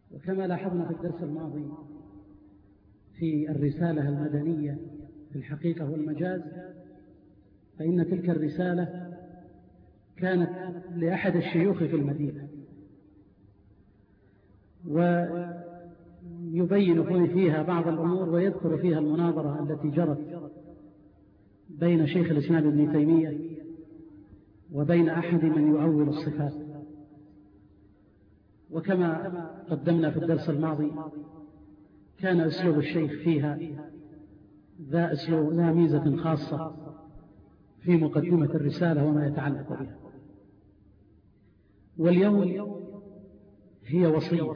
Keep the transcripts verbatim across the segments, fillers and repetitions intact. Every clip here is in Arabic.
وكما لاحظنا في الدرس الماضي في الرسالة المدنية في الحقيقة والمجاز، فإن تلك الرسالة كانت لأحد الشيوخ في المدينة، ويبين فيها بعض الأمور ويذكر فيها المناظرة التي جرت بين شيخ الإسلام ابن تيمية وبين أحد من يؤول الصفات. وكما قدمنا في الدرس الماضي كان أسلوب الشيخ فيها ذا أسلوب ذا ميزة خاصة في مقدمة الرسالة وما يتعلق بها. واليوم هي وصية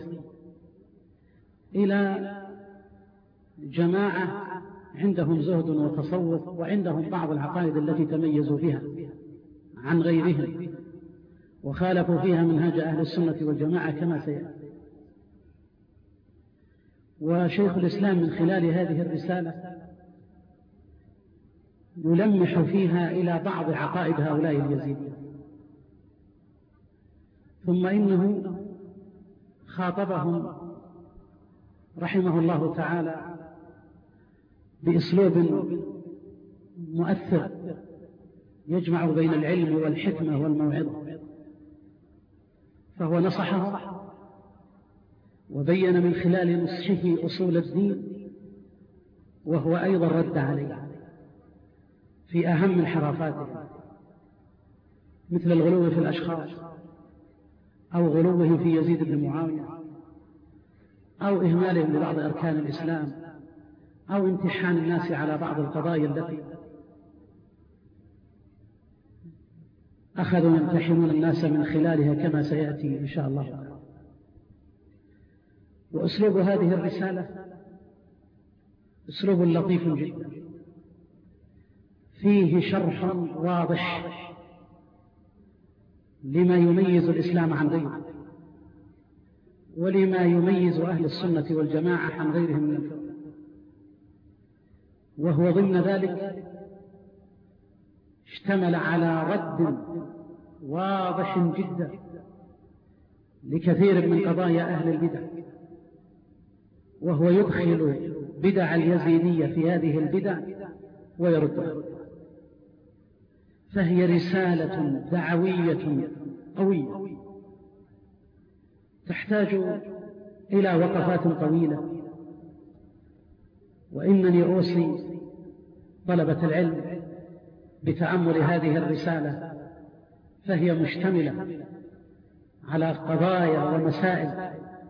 إلى جماعة عندهم زهد وتصوف وعندهم بعض العقائد التي تميزوا بها عن غيرهم وخالفوا فيها منهج أهل السنة والجماعة كما سيأتي. وشيخ الإسلام من خلال هذه الرسالة يلمح فيها إلى بعض عقائد هؤلاء اليزيديين، ثم إنه خاطبهم رحمه الله تعالى بأسلوب مؤثر يجمع بين العلم والحكمة والموعظة، فهو نصحه وبين من خلال نصحه أصول الدين، وهو أيضا رد عليه في أهم انحرافاته مثل الغلو في الأشخاص أو غلوه في يزيد بن معاوية أو إهمالهم لبعض أركان الإسلام أو امتحان الناس على بعض القضايا التي أخذوا يمتحنون الناس من خلالها كما سيأتي إن شاء الله. وأسلوب هذه الرسالة أسلوب لطيف جدا فيه شرح واضح لما يميز الإسلام عن غيره ولما يميز أهل السنة والجماعة عن غيرهم من الفرق، وهو ضمن ذلك اشتمل على رد واضح جدا لكثير من قضايا أهل البدع، وهو يدخل بدع اليزيدية في هذه البدع ويردها. فهي رسالة دعوية قوية تحتاج إلى وقفات طويلة، وإنني أوصي طلبة العلم بتأمل هذه الرسالة، فهي مشتملة على قضايا ومسائل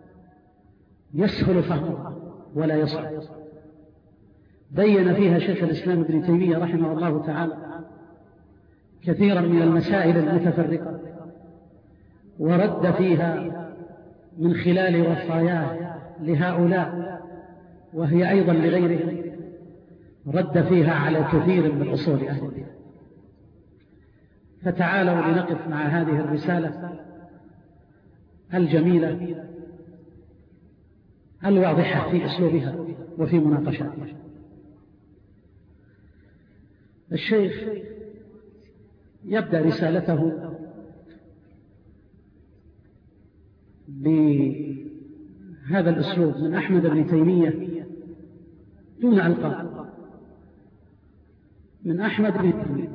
يسهل فهمها ولا يصعب. بين فيها شيخ الإسلام ابن تيمية رحمه الله تعالى كثيرا من المسائل المتفرقة، ورد فيها من خلال وصاياه لهؤلاء وهي أيضا لغيرهم، رد فيها على كثير من أصول أهل الدين. فتعالوا لنقف مع هذه الرسالة الجميلة الواضحة في أسلوبها وفي مناقشاتها. الشيخ يبدأ رسالته بهذا الأسلوب من أحمد بن تيمية دون ألقاب، من أحمد بن تيمية.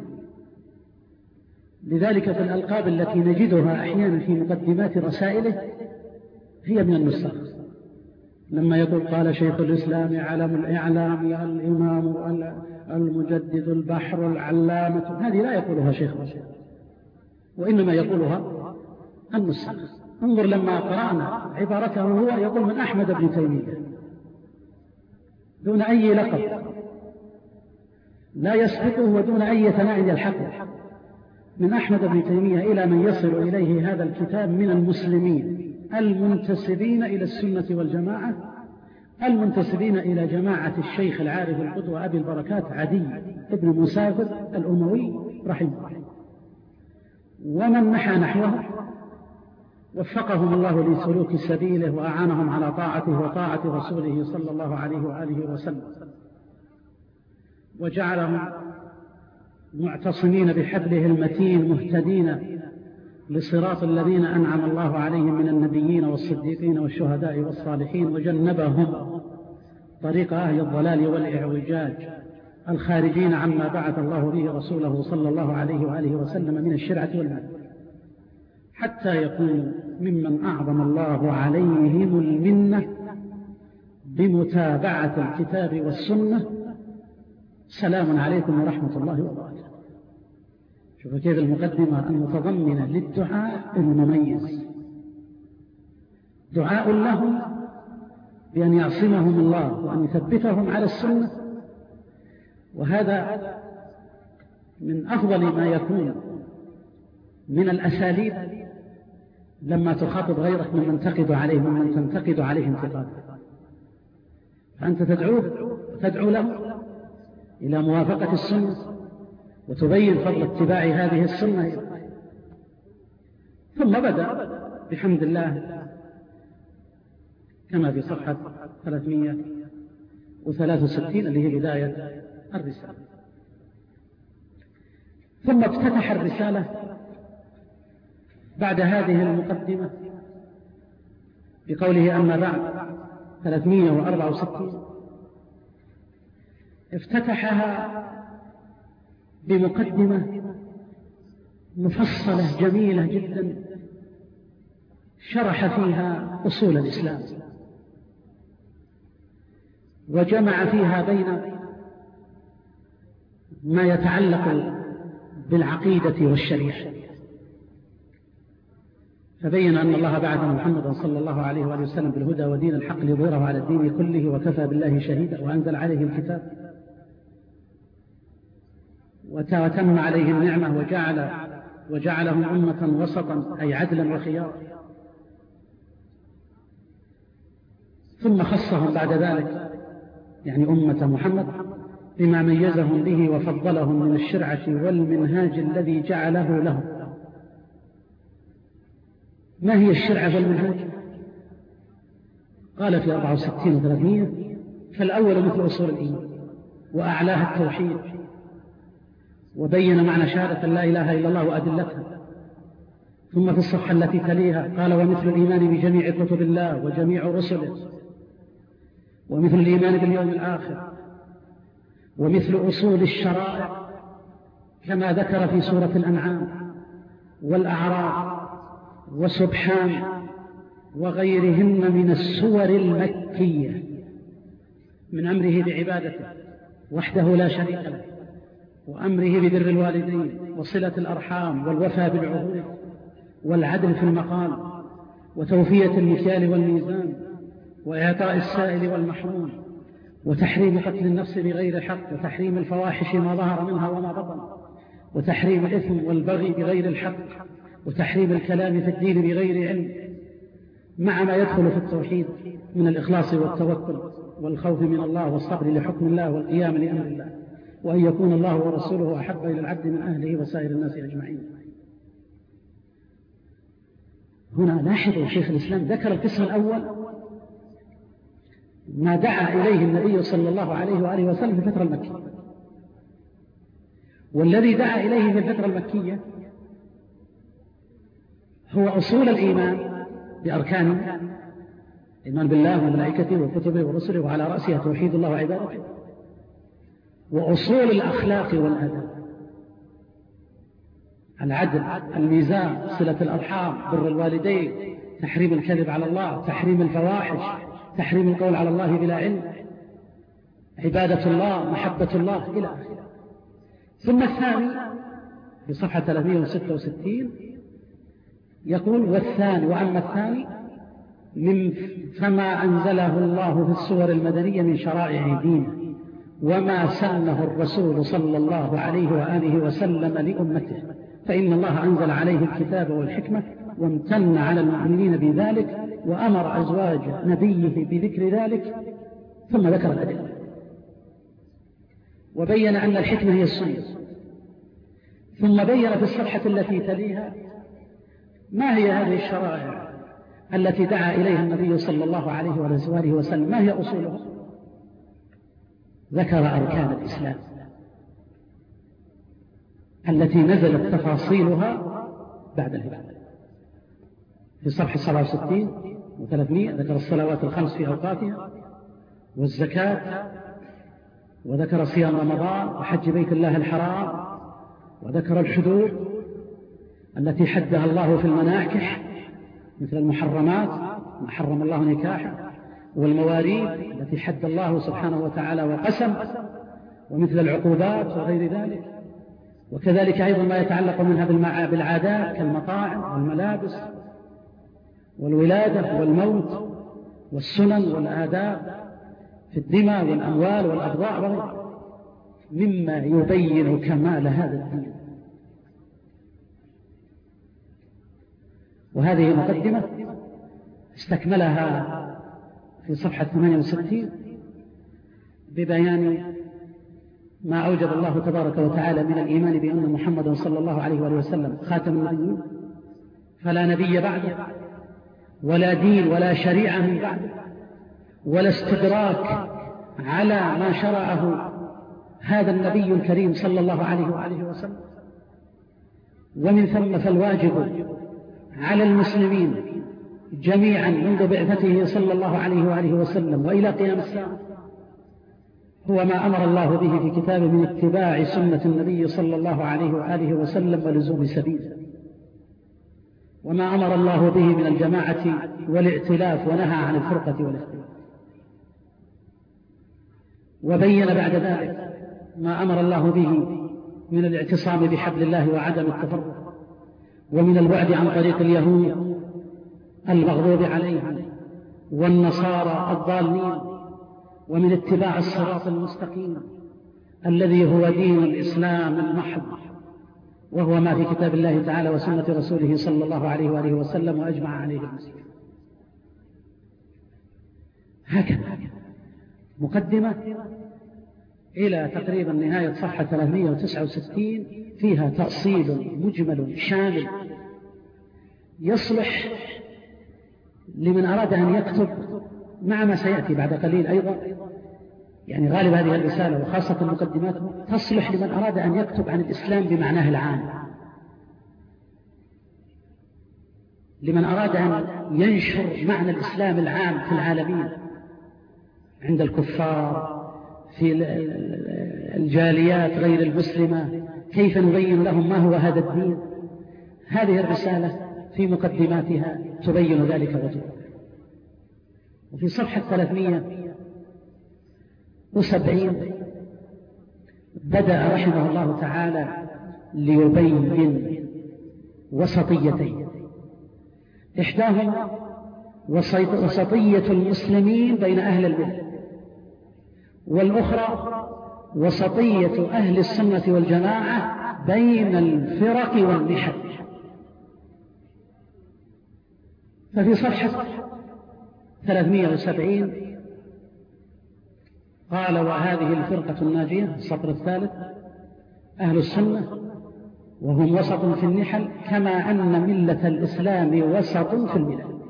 لذلك في الألقاب التي نجدها أحيانا في مقدمات رسائله هي من النسخ، لما يقول قال شيخ الإسلام علم الإعلام الإمام المجدد البحر العلامة، هذه لا يقولها شيخ الإسلام وإنما يقولها النسخ. انظر لما قرأنا عبارته هو يقول من أحمد بن تيمية دون أي لقب لا يسبقه ودون أي ثناء يلحقه، من أحمد بن تيمية إلى من يصل إليه هذا الكتاب من المسلمين المنتسبين إلى السنة والجماعة، المنتسبين إلى جماعة الشيخ العارف القدوة أبي البركات عدي ابن مسافر الأموي رحمه الله، ومن نحى نحوه وفقهم الله لسلوك سبيله وأعانهم على طاعته وطاعة رسوله صلى الله عليه وآله وسلم، وجعلهم معتصمين بحبله المتين مهتدين لصراط الذين أنعم الله عليهم من النبيين والصديقين والشهداء والصالحين، وجنبهم طريق أهل الضلال والإعوجاج الخارجين عما بعث الله به رسوله صلى الله عليه وآله وسلم من الشرعة والمنهج، حتى يكونوا ممن أعظم الله عليهم المنة بمتابعة الكتاب والسنة. سلام عليكم ورحمة الله وبركاته. شوف كيف المقدمة المتضمنة للدعاء المميز، دعاء لهم بأن يعصمهم الله وأن يثبتهم على السنة، وهذا من أفضل ما يكون من الأساليب لما تخاطب غيرك من تنتقد عليه ومن تنتقد عليه انتقادا، فأنت تدعوه تدعو له إلى موافقة السنة وتبين فضل اتباع هذه السنة. ثم بدأ بحمد الله كما في صفحة ثلاثمائة وثلاثة وستين اللي هي بداية الرسالة. ثم افتتح الرسالة بعد هذه المقدمة بقوله أما بعد ثلاثمائة وأربعة وستين، افتتحها بمقدمة مفصلة جميلة جدا شرح فيها أصول الإسلام، وجمع فيها بين ما يتعلق بالعقيدة والشريعة، فبين أن الله بعث محمدا صلى الله عليه وآله وسلم بالهدى ودين الحق ليظهره على الدين كله وكفى بالله شهيدا، وأنزل عليه الكتاب وتم عليه النعمة وجعل وجعلهم أمة وسطا أي عدلا وخيارا. ثم خصهم بعد ذلك يعني أمة محمد بما ميزهم به وفضلهم من الشرعة والمنهاج الذي جعله لهم. ما هي الشرعة والمنهاج؟ قال في أربعة وستين وثلاثمائة: فالأول مثل أصول الإيمان وأعلاها التوحيد، وبين معنى شهادة لا إله إلا الله وأدلتها. ثم في الصفحة التي تليها قال: ومثل الإيمان بجميع كتب الله وجميع رسله، ومثل الإيمان باليوم الآخر، ومثل أصول الشرائع كما ذكر في سورة الأنعام والأعراف وسبحان وغيرهن من السور المكية من أمره بعبادته وحده لا شريك له، وأمره ببر الوالدين وصلة الأرحام والوفاء بالعهود والعدل في المقام وتوفية المكيال والميزان وإعطاء السائل والمحروم وتحريم قتل النفس بغير حق وتحريم الفواحش ما ظهر منها وما بطن وتحريم الإثم والبغي بغير الحق وتحريم الكلام في الدين بغير علم، مع ما يدخل في التوحيد من الإخلاص والتوكل والخوف من الله والصبر لحكم الله والقيام لأمر الله، وأن يكون الله ورسوله أحب إلى العبد من أهله وسائر الناس أجمعين. هنا لاحظوا شيخ الإسلام ذكر القسم الأول ما دعا إليه النبي صلى الله عليه وآله وسلم في الفترة المكية، والذي دعا إليه في الفترة المكية هو أصول الإيمان بأركانه، الإيمان بالله وملائكته وكتبه ورسله وعلى رأسها توحيد الله وعبادته، وأصول الأخلاق والآداب، العدل، الميزان، صلة الأرحام، بر الوالدين، تحريم الكذب على الله، تحريم الفواحش، تحريم القول على الله بلا علم، عبادة الله، محبة الله إلى آخره. ثم الثاني في صفحة ثلاثمائة وستة وستين يقول: والثاني وأما الثاني من فما أنزله الله في السور المدنية من شرائع دينه وما سنه الرسول صلى الله عليه وآله وسلم لأمته، فإن الله أنزل عليه الكتاب والحكمة وامتن على المؤمنين بذلك وأمر أزواج نبيه بذكر ذلك، ثم ذكر الأدلة وبين أن الحكمة هي السنة، ثم بين في الصفحة التي تليها ما هي هذه الشرائع التي دعا إليها النبي صلى الله عليه وآله وسلم، ما هي أصولها. ذكر أركان الإسلام التي نزلت تفاصيلها بعد الهداية، في صفحة سبعة وستين وثلاثمائة ذكر الصلوات الخمس في أوقاتها والزكاة، وذكر صيام رمضان وحج بيت الله الحرام، وذكر الحدود التي حدها الله في المناكح مثل المحرمات ما حرم الله نكاحه، والمواريث التي حد الله سبحانه وتعالى وقسم، ومثل العقوبات وغير ذلك. وكذلك أيضا ما يتعلق منها بالعادات كالمطاعم والملابس والولادة والموت والسنن والآداب في الدماء والأموال والأبضاع وغيرها، مما يبين كمال هذا الدين. وهذه مقدمة استكملها في صفحة ثمانية وستين ببيان ما أوجب الله تبارك وتعالى من الإيمان بأن محمد صلى الله عليه وآله وسلم خاتم النبيين، فلا نبي بعده، ولا دين ولا شريعة من بعده، ولا استدراك على ما شرعه هذا النبي الكريم صلى الله عليه وآله وسلم. ومن ثم فالواجب على المسلمين جميعا منذ بعثته صلى الله عليه وآله وسلم وإلى قيام الساعة هو ما أمر الله به في كتابه من اتباع سنة النبي صلى الله عليه وآله وسلم ولزوم سبيله، وما أمر الله به من الجماعة والائتلاف ونهى عن الفرقة والاختلاف، وبين بعد ذلك ما أمر الله به من الاعتصام بحبل الله وعدم التفرق، ومن البعد عن طريق اليهود المغضوب عليهم والنصارى الضالين، ومن اتباع الصراط المستقيم الذي هو دين الإسلام المحض، وهو ما في كتاب الله تعالى وسنة رسوله صلى الله عليه وآله وسلم وأجمع عليه المسلمين. هكذا مقدمة إلى تقريبا نهاية صفحة ثلاثمائة وتسعة وستين فيها تأصيل مجمل شامل يصلح لمن أراد أن يكتب، مع ما سيأتي بعد قليل أيضا. يعني غالب هذه الرسالة وخاصة المقدمات تصلح لمن أراد أن يكتب عن الإسلام بمعناه العام، لمن أراد أن ينشر معنى الإسلام العام في العالمين عند الكفار، في الجاليات غير المسلمة، كيف نبين لهم ما هو هذا الدين. هذه الرسالة في مقدماتها تبين ذلك وتبين. وفي صفحة ثلاثمائة وسبعين بدأ رحمه الله تعالى ليبين وسطيتين، إحداهما وسطية المسلمين بين أهل البدع، والأخرى وسطية أهل السنة والجماعة بين الفرق والنحل. ففي صفحة ثلاثمائة وسبعين قال: وهذه الفرقة الناجية، السطر الثالث، أهل السنة وهم وسط في النحل، كما أن ملة الإسلام وسط في الملل.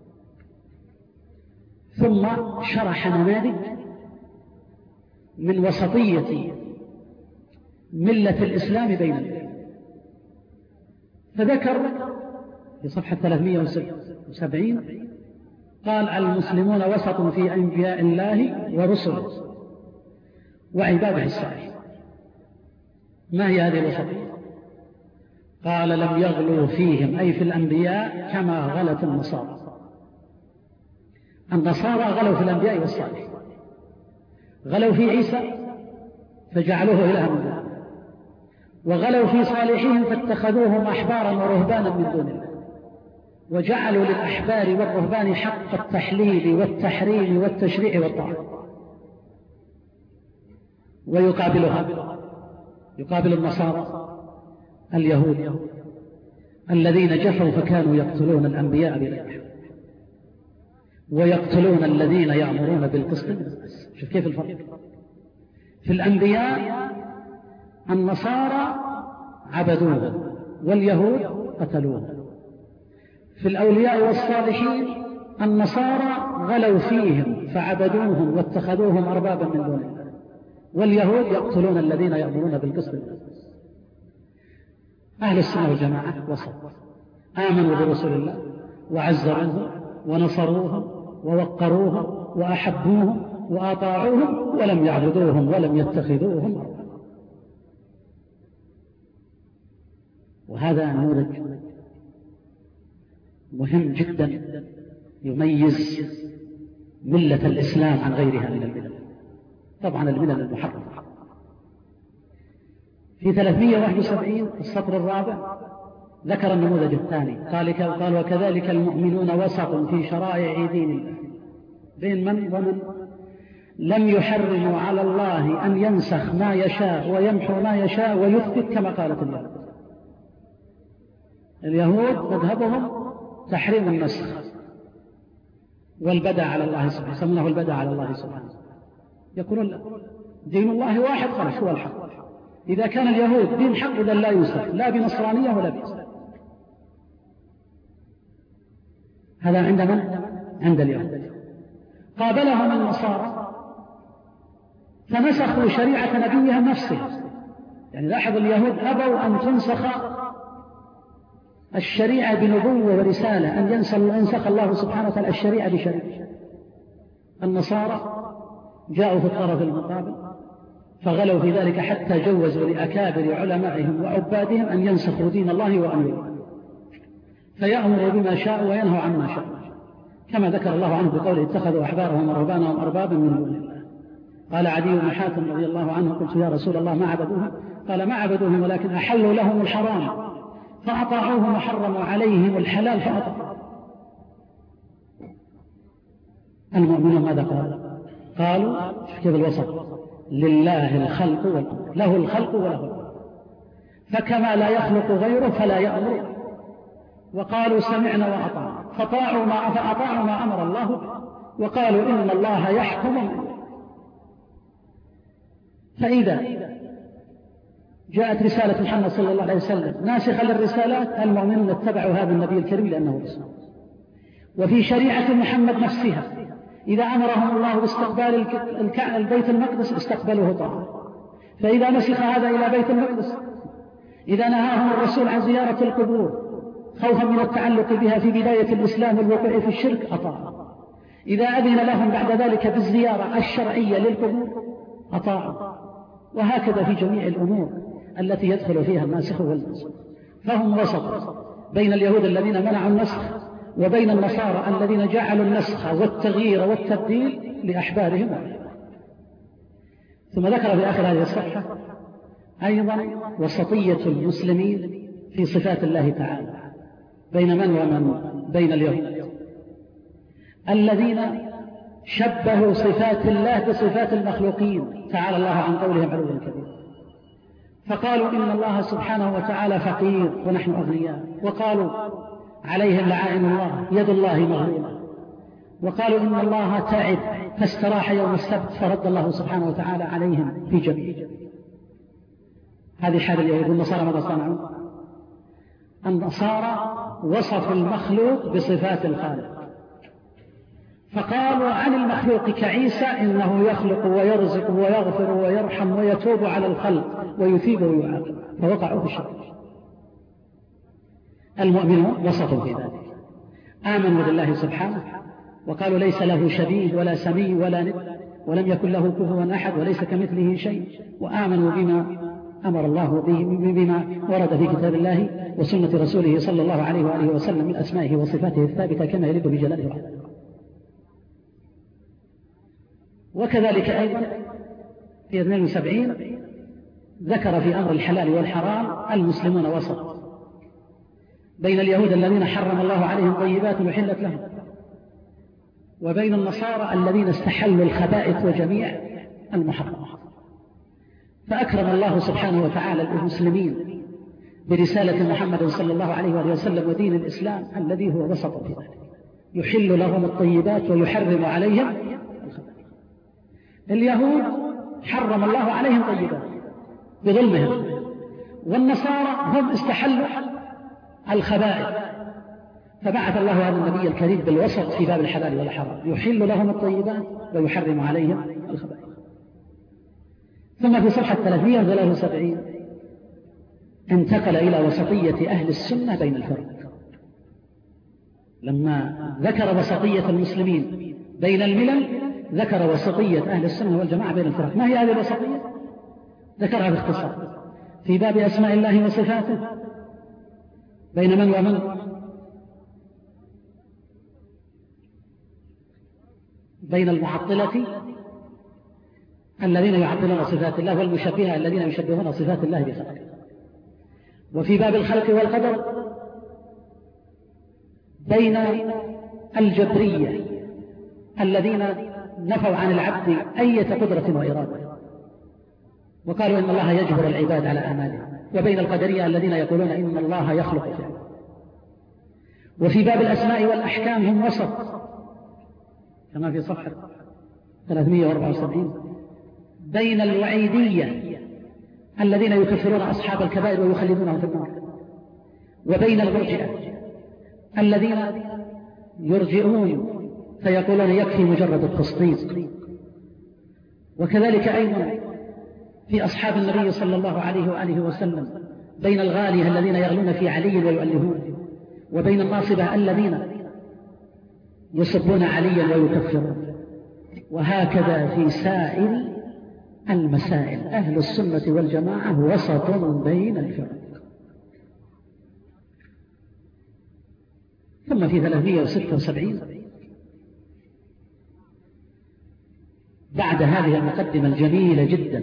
ثم شرح نماذج من وسطية ملة الإسلام بين الملل، فذكر في صفحة ثلاثمائة وسبعين قال: المسلمون وسط في أنبياء الله ورسله وعباده الصالحين. ما هي هذه الوسطية؟ قال: لم يغلوا فيهم، أي في الأنبياء، كما غلت النصارى. النصارى غلوا في الأنبياء والصالحين، غلوا في عيسى فجعلوه إلها من دونه، وغلوا في صالحين فاتخذوهم أحبارا ورهبانا من دون الله، وجعلوا للأحبار والرهبان حق التحليل والتحريم والتشريع والطاعة. ويقابلها يقابل النصارى اليهود الذين جفوا فكانوا يقتلون الأنبياء بغير حق، ويقتلون الذين يأمرون بالقسط. شوف كيف الفرق في الأنبياء، النصارى عبدوه واليهود قتلوه. في الأولياء والصالحين النصارى غلوا فيهم فعبدوهم واتخذوهم أربابا من دون الله، واليهود يقتلون الذين يأمرون بالقسط. أهل السنة والجماعة وسط، آمنوا برسول الله وعزروه ونصروهم ووقروهم وأحبوهم وأطاعوهم ولم يعبدوهم ولم يتخذوهم. وهذا نموذج مهم جدا يميز ملة الإسلام عن غيرها من الملل، طبعا الملل المحرمة. في ثلاثمائة وواحد وسبعين السطر الرابع ذكر النموذج الثاني، قال قال وكذلك المؤمنون وسط في شرائع دين الله بين من ومن لم يحرموا على الله أن ينسخ ما يشاء ويمحو ما يشاء ويثبت كما قالت اليهود. اليهود مذهبهم تحريم النسخ والبدع على الله سبحانه، يسمونه البدع على الله سبحانه، يقولون دين الله واحد خلاص هو الحق. إذا كان اليهود دين حق إذا لا ينسخ لا بنصرانية ولا بإسلام. هذا عند من؟ عند اليهود. قابلهم النصارى فنسخوا شريعة نبيهم نفسه. يعني لاحظ اليهود أبوا أن تنسخ الشريعة بنبوة ورسالة، أن ينسخ الله سبحانه وتعالى الشريعة بشريعة. النصارى جاءوا في الطرف المقابل فغلوا في ذلك حتى جوزوا لأكابر علمائهم وعبادهم أن ينسخوا دين الله وأمره، فيأمر بما شاء وينهى عما شاء، كما ذكر الله عنه بقوله اتخذوا أحبارهم ورهبانهم أربابا من دون الله. قال عدي بن حاتم رضي الله عنه قلت يا رسول الله ما عبدوهم؟ قال ما عبدوهم ولكن أحلوا لهم الحرام فأطاعوهم وحرموا عليهم الحلال فأطاعوا. المؤمنون ماذا قالوا؟ قالوا كيف الوسط؟ لله الخلق والأمر، له الخلق وله الأمر، فكما لا يخلق غيره فلا يأمر. وقالوا سمعنا وأطعنا فطاعوا ما فأطاعوا ما أمر الله به، وقالوا إن الله يحكم. فإذا جاءت رسالة محمد صلى الله عليه وسلم ناسخة للرسالات، المؤمنون اتبعوا هذا النبي الكريم لأنه رسول. وفي شريعة محمد نفسها إذا أمرهم الله باستقبال البيت المقدس استقبلوه طاعة، فإذا نسخ هذا إلى بيت المقدس، إذا نهاهم الرسول عن زيارة القبور خوفا من التعلق بها في بداية الإسلام والوقوع في الشرك أطاعوا، إذا أذن لهم بعد ذلك بالزيارة الشرعية للقبور أطاعوا، وهكذا في جميع الأمور التي يدخل فيها الناسخ والمنسوخ. فهم وسط بين اليهود الذين منعوا النسخ وبين النصارى الذين جعلوا النسخ والتغيير والتبديل لأحبارهم. ثم ذكر في آخر هذه الصفحة أيضا وسطية المسلمين في صفات الله تعالى بين من ومن؟ بين اليهود الذين شبهوا صفات الله بصفات المخلوقين تعالى الله عن قولهم علوا كبيرا، فقالوا إن الله سبحانه وتعالى فقير ونحن أغنياء، وقالوا عليهم لعائن الله يد الله مغلولة، وقالوا إن الله تعب فاستراح يوم السبت فرد الله سبحانه وتعالى عليهم في جميع. هذه حال اليهود. والنصارى ماذا صنعوا؟ النصارى وصفوا المخلوق بصفات الخالق، فقالوا عن المخلوق كعيسى إنه يخلق ويرزق ويغفر ويرحم ويتوب على الخلق ويثيب ويعاقب، فوقعوا في الشرك. المؤمنون وصفوا في ذلك، آمنوا بالله سبحانه وقالوا ليس له شبيه ولا سمي ولا ند ولم يكن له كفوا أحد وليس كمثله شيء، وآمنوا بما أمر الله به بما ورد في كتاب الله وسنة رسوله صلى الله عليه وآله وسلم من أسمائه وصفاته الثابتة كما يليق بجلاله وعظمته. وكذلك أيضا في اثنين وسبعين ذكر في أمر الحلال والحرام المسلمون وسط بين اليهود الذين حرم الله عليهم طيبات وحلت لهم، وبين النصارى الذين استحلوا الخبائث وجميع المحرمات. فأكرم الله سبحانه وتعالى المسلمين برسالة محمد صلى الله عليه وآله وسلم ودين الإسلام الذي هو وسط في ذلك، يحل لهم الطيبات ويحرم عليهم الخبائث. اليهود حرم الله عليهم طيبات بظلمهم، والنصارى هم استحلوا الخبائث، فبعث الله هذا النبي الكريم بالوسط في باب الحلال والحرام، يحل لهم الطيبات ويحرم عليهم الخبائث. ثم في صفحة ثلاثمائة وثلاثة وسبعين انتقل إلى وسطية أهل السنة بين الفرق، لما ذكر وسطية المسلمين بين الملل ذكر وسطية أهل السنة والجماعة بين الفرق. ما هي هذه الوسطية؟ ذكرها باختصار في باب أسماء الله وصفاته بين من ومن؟ بين المعطلة الذين يعطلون صفات الله والمشبهة الذين يشبهون صفات الله بخلقه. وفي باب الخلق والقدر بين الجبرية الذين نفوا عن العبد أية قدرة وإرادة وقالوا إن الله يجبر العباد على أعمالهم، وبين القدرية الذين يقولون إن الله يخلق فعلا. وفي باب الأسماء والأحكام هم وسط كما في صفحة ثلاثمائة وأربعة وسبعين بين الوعيدية الذين يكفرون أصحاب الكبائر ويخلدونهم في النار، وبين المرجئة الذين يرجئون فيقولون يكفي مجرد التصديق. وكذلك أيضا في أصحاب النبي صلى الله عليه وآله وسلم بين الغالية الذين يغلون في علي ويؤلهون، وبين الناصبة الذين يسبون عليا ويكفرون. وهكذا في سائر المسائل أهل السنة والجماعة وسط بين الفرق. ثم في ثلاثمائة وستة وسبعين بعد هذه المقدمة الجميلة جدا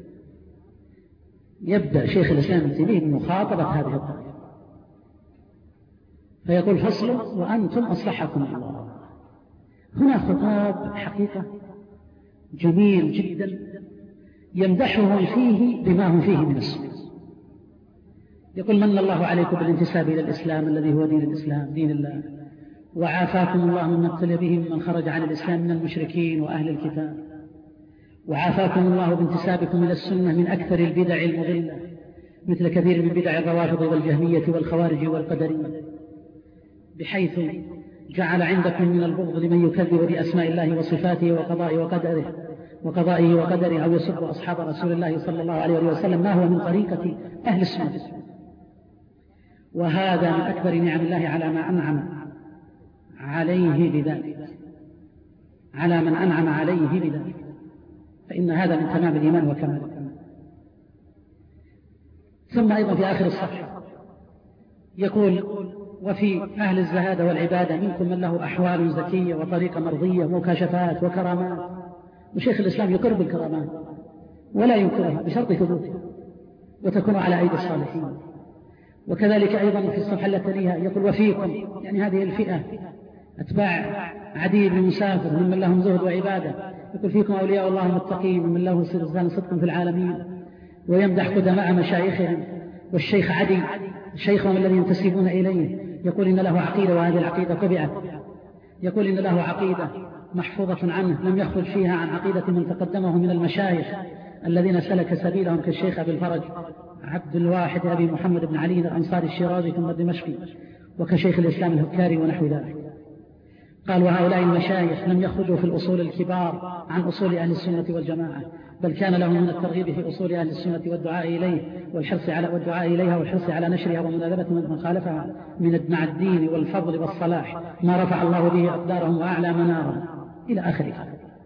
يبدأ شيخ الإسلام ابن تيمية بمخاطبة هذه الطائفة فيقول: فصل وأنتم أصلحكم الله. هنا خطاب حقيقة جميل جدا يمدحهم فيه بما هم فيه من السنة. يقول: من الله عليكم بالانتساب إلى الإسلام الذي هو دين الإسلام دين الله، وعافاكم الله مما ابتلي به من خرج عن الإسلام من المشركين وأهل الكتاب، وعافاكم الله بانتسابكم إلى السنة من أكثر البدع المضلة مثل كثير من بدع الروافض والجهمية والخوارج والقدرية، بحيث جعل عندكم من البغض لمن يكذب بأسماء الله وصفاته وقضائه وقدره وقضائه وقدره أو يسب أصحاب رسول الله صلى الله عليه وسلم ما هو من طريقة أهل السنة. وهذا من أكبر نعم الله على ما أنعم عليه بذلك على من أنعم عليه بذلك، فإن هذا من تمام الإيمان وكمال الإيمان. ثم أيضا في آخر الصفحة يقول: وفي أهل الزهادة والعبادة منكم من له أحوال زكية وطريقة مرضية ومكاشفات وكرامات. وشيخ الإسلام يقر بالكرامات ولا ينكرها بشرط ثبوتها وتكون على أيدي الصالحين. وكذلك أيضا في الصفحة التي تليها يقول: وفيكم، يعني هذه الفئة أتباع عدي بن مسافر ممن لهم زهد وعبادة، يقول: فيكم أولياء الله المتقين ممن له لسان صدق في العالمين. ويمدح قدماء مشايخهم، والشيخ عدي شيخهم الذي ينتسبون إليه يقول إن له عقيدة وهذه العقيدة طبعت، يقول إن له عقيدة محفوظة عنه لم يخرج فيها عن عقيدة من تقدمه من المشايخ الذين سلك سبيلهم كالشيخ أبي الفرج عبد الواحد أبي محمد بن علي الأنصاري الشيرازي ثم الدمشقي، وكشيخ الإسلام الهكاري ونحو ذلك. قال: وهؤلاء المشايخ لم يخرجوا في الأصول الكبار عن أصول أهل السنة والجماعة، بل كان لهم من الترغيب في أصول أهل السنة والدعاء إليه والحرص على والدعاء إليها والحرص على نشرها ومنادبة من خالفها من مع الدين والفضل والصلاح ما رفع الله به أقدارهم وأعلى منارهم إلى آخره.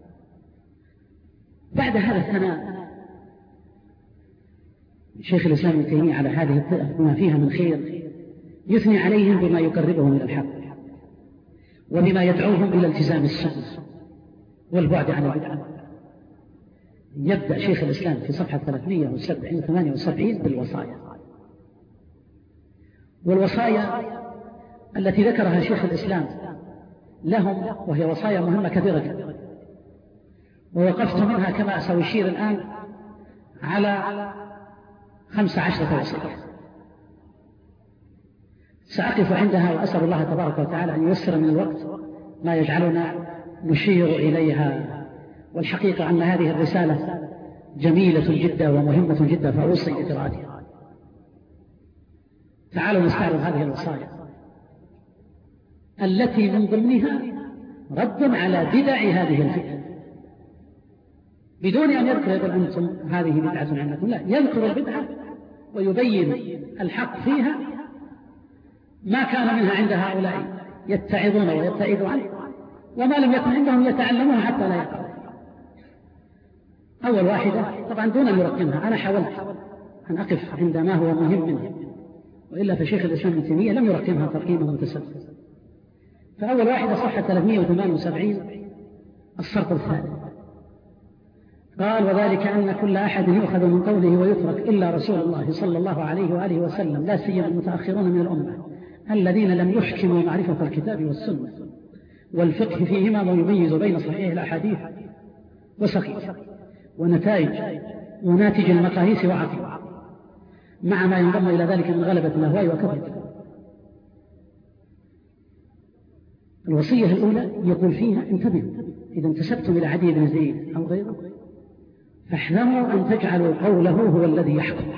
بعد هذا الثناء شيخ الإسلام ابن تيمية على هذه الطائفة بما فيها من خير يثني عليهم بما يقربهم إلى الحق وبما يدعوهم إلى التزام السنة والبعد عن البدعة. يبدأ شيخ الإسلام في صفحة ثلاثمائة وثمانية وسبعين بالوصايا، والوصايا التي ذكرها شيخ الإسلام لهم وهي وصايا مهمة كثيرة جدا، ووقفت منها كما سأشير الآن على خمس عشرة وصية. سأقف عندها وأسأل الله تبارك وتعالى أن ييسر من الوقت ما يجعلنا نشير إليها. والحقيقة أن هذه الرسالة جميلة جدا ومهمة جدا فأوصي بقراءتها. تعالوا نستعرض هذه الوصايا التي من ضمنها رد على بدع هذه الفئة بدون أن يذكر يقول أنتم هذه بدعة عندكم، لا، يذكر البدعة ويبين الحق فيها ما كان منها عند هؤلاء يتعظون ويبتعدوا عنه، وما لم يكن عندهم يتعلمون حتى لا يقرأوا. أول واحدة طبعا دون أن يرقمها، أنا حاولت أن أقف عند ما هو مهم منه، وإلا فشيخ الإسلام ابن تيمية لم يرقمها ترقيما متسبب. فأول واحدة صحة ثلاثمائة وثمانية وسبعين الصرف الثاني، قال: وذلك أن كل أحد يؤخذ من قوله ويترك إلا رسول الله صلى الله عليه وآله وسلم، لا سيما المتأخرون من الأمة الذين لم يحكموا معرفة الكتاب والسنة والفقه فيهما ويميز بين صحيح الأحاديث وسقيم ونتائج وناتج المقاييس وعقل، مع ما ينضم إلى ذلك من غلبة الأهواء وكثرة. الوصية الأولى يقول فيها: انتبهوا إذا انتسبتم إلى عدي بن زيد أو غيره فاحذروا أن تجعلوا قوله هو الذي يحكم،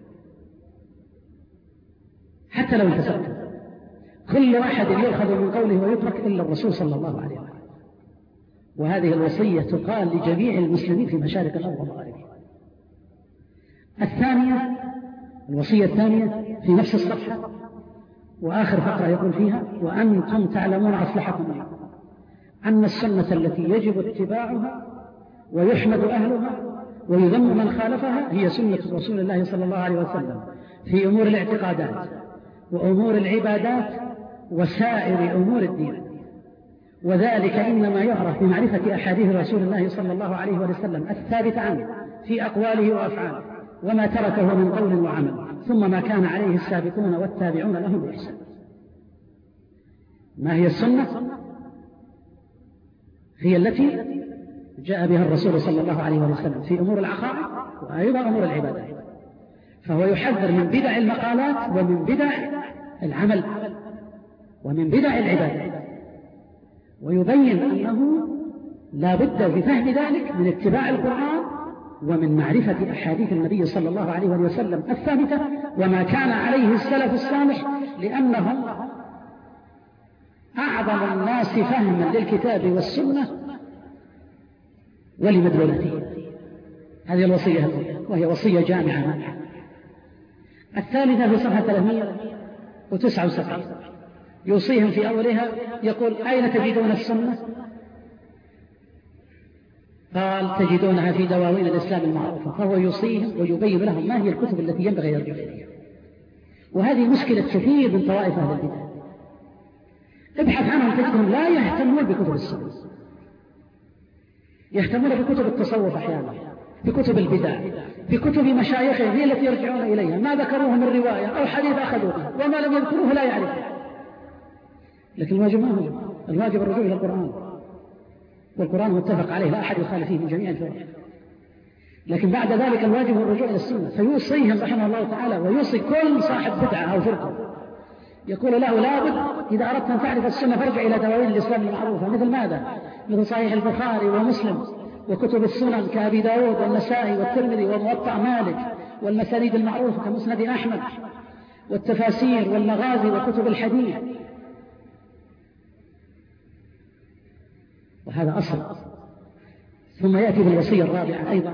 حتى لو انتسبتم. كل واحد يؤخذ من قوله ويترك إلا الرسول صلى الله عليه وسلم. وهذه الوصية تقال لجميع المسلمين في مشارق الأرض ومغاربها. الثانية، الوصية الثانية في نفس الصفحة وآخر فقرة يقول فيها: وأنتم تعلمون أصلحكم أن السنة التي يجب اتباعها ويحمد أهلها ويذم من خالفها هي سنة رسول الله صلى الله عليه وسلم في أمور الاعتقادات وأمور العبادات وسائر أمور الدين، وذلك إنما يعرف بمعرفة أحاديث رسول الله صلى الله عليه وسلم الثابت عنه في أقواله وأفعاله وما تركه من قول وعمل، ثم ما كان عليه السابقون والتابعون لهم بإحسان. ما هي السنة؟ هي التي جاء بها الرسول صلى الله عليه وسلم في أمور العقائد وأيضا أمور العبادات، فهو يحذر من بدع المقالات ومن بدع العمل ومن بدع العبادات، ويبين أنه لا بد في فهم ذلك من اتباع القرآن ومن معرفة أحاديث النبي صلى الله عليه وسلم الثابتة وما كان عليه السلف الصالح، لأنهم أعظم الناس فهما للكتاب والسنة ولمدلولته. هذه الوصية الأولى وهي وصية جامعة. الثالثة في صفحة ثلاثمائة وتسعة وسبعين يوصيهم في أولها يقول: أين تجدون السنة؟ قال: تجدونها في دواوين الإسلام المعروفة. فهو يوصيهم ويبين لهم ما هي الكتب التي ينبغي يرجع إليها، وهذه مشكلة كثير من طوائف أهل البدع. ابحث عنهم تجدهم لا يهتمون بكتب السنة، يهتمون بكتب التصوف أحيانا، بكتب البدع، بكتب مشايخهم هي التي يرجعون إليها، ما ذكروه من رواية أو حديث أخذوه وما لم يذكروه لا يعرفه. لكن الواجب ما هو؟ الواجب الرجوع إلى القرآن، والقرآن متفق عليه لا أحد يخالف فيه من جميع الفرق. لكن بعد ذلك الواجب الرجوع إلى السنة. فيوصيهم رحمه الله تعالى ويوصي كل صاحب بدعة أو فرقة، يقول له: لا بد إذا أردت أن تعرف السنة فارجع إلى دواوين الإسلام المعروفة. مثل ماذا؟ مثل صحيح البخاري ومسلم وكتب السنن كأبي داود والنسائي والترمذي وموطأ مالك والمسانيد المعروفة كمسند أحمد والتفاسير والمغازي وكتب الحديث. وهذا أصل. ثم يأتي بالوصية الرابعة أيضا،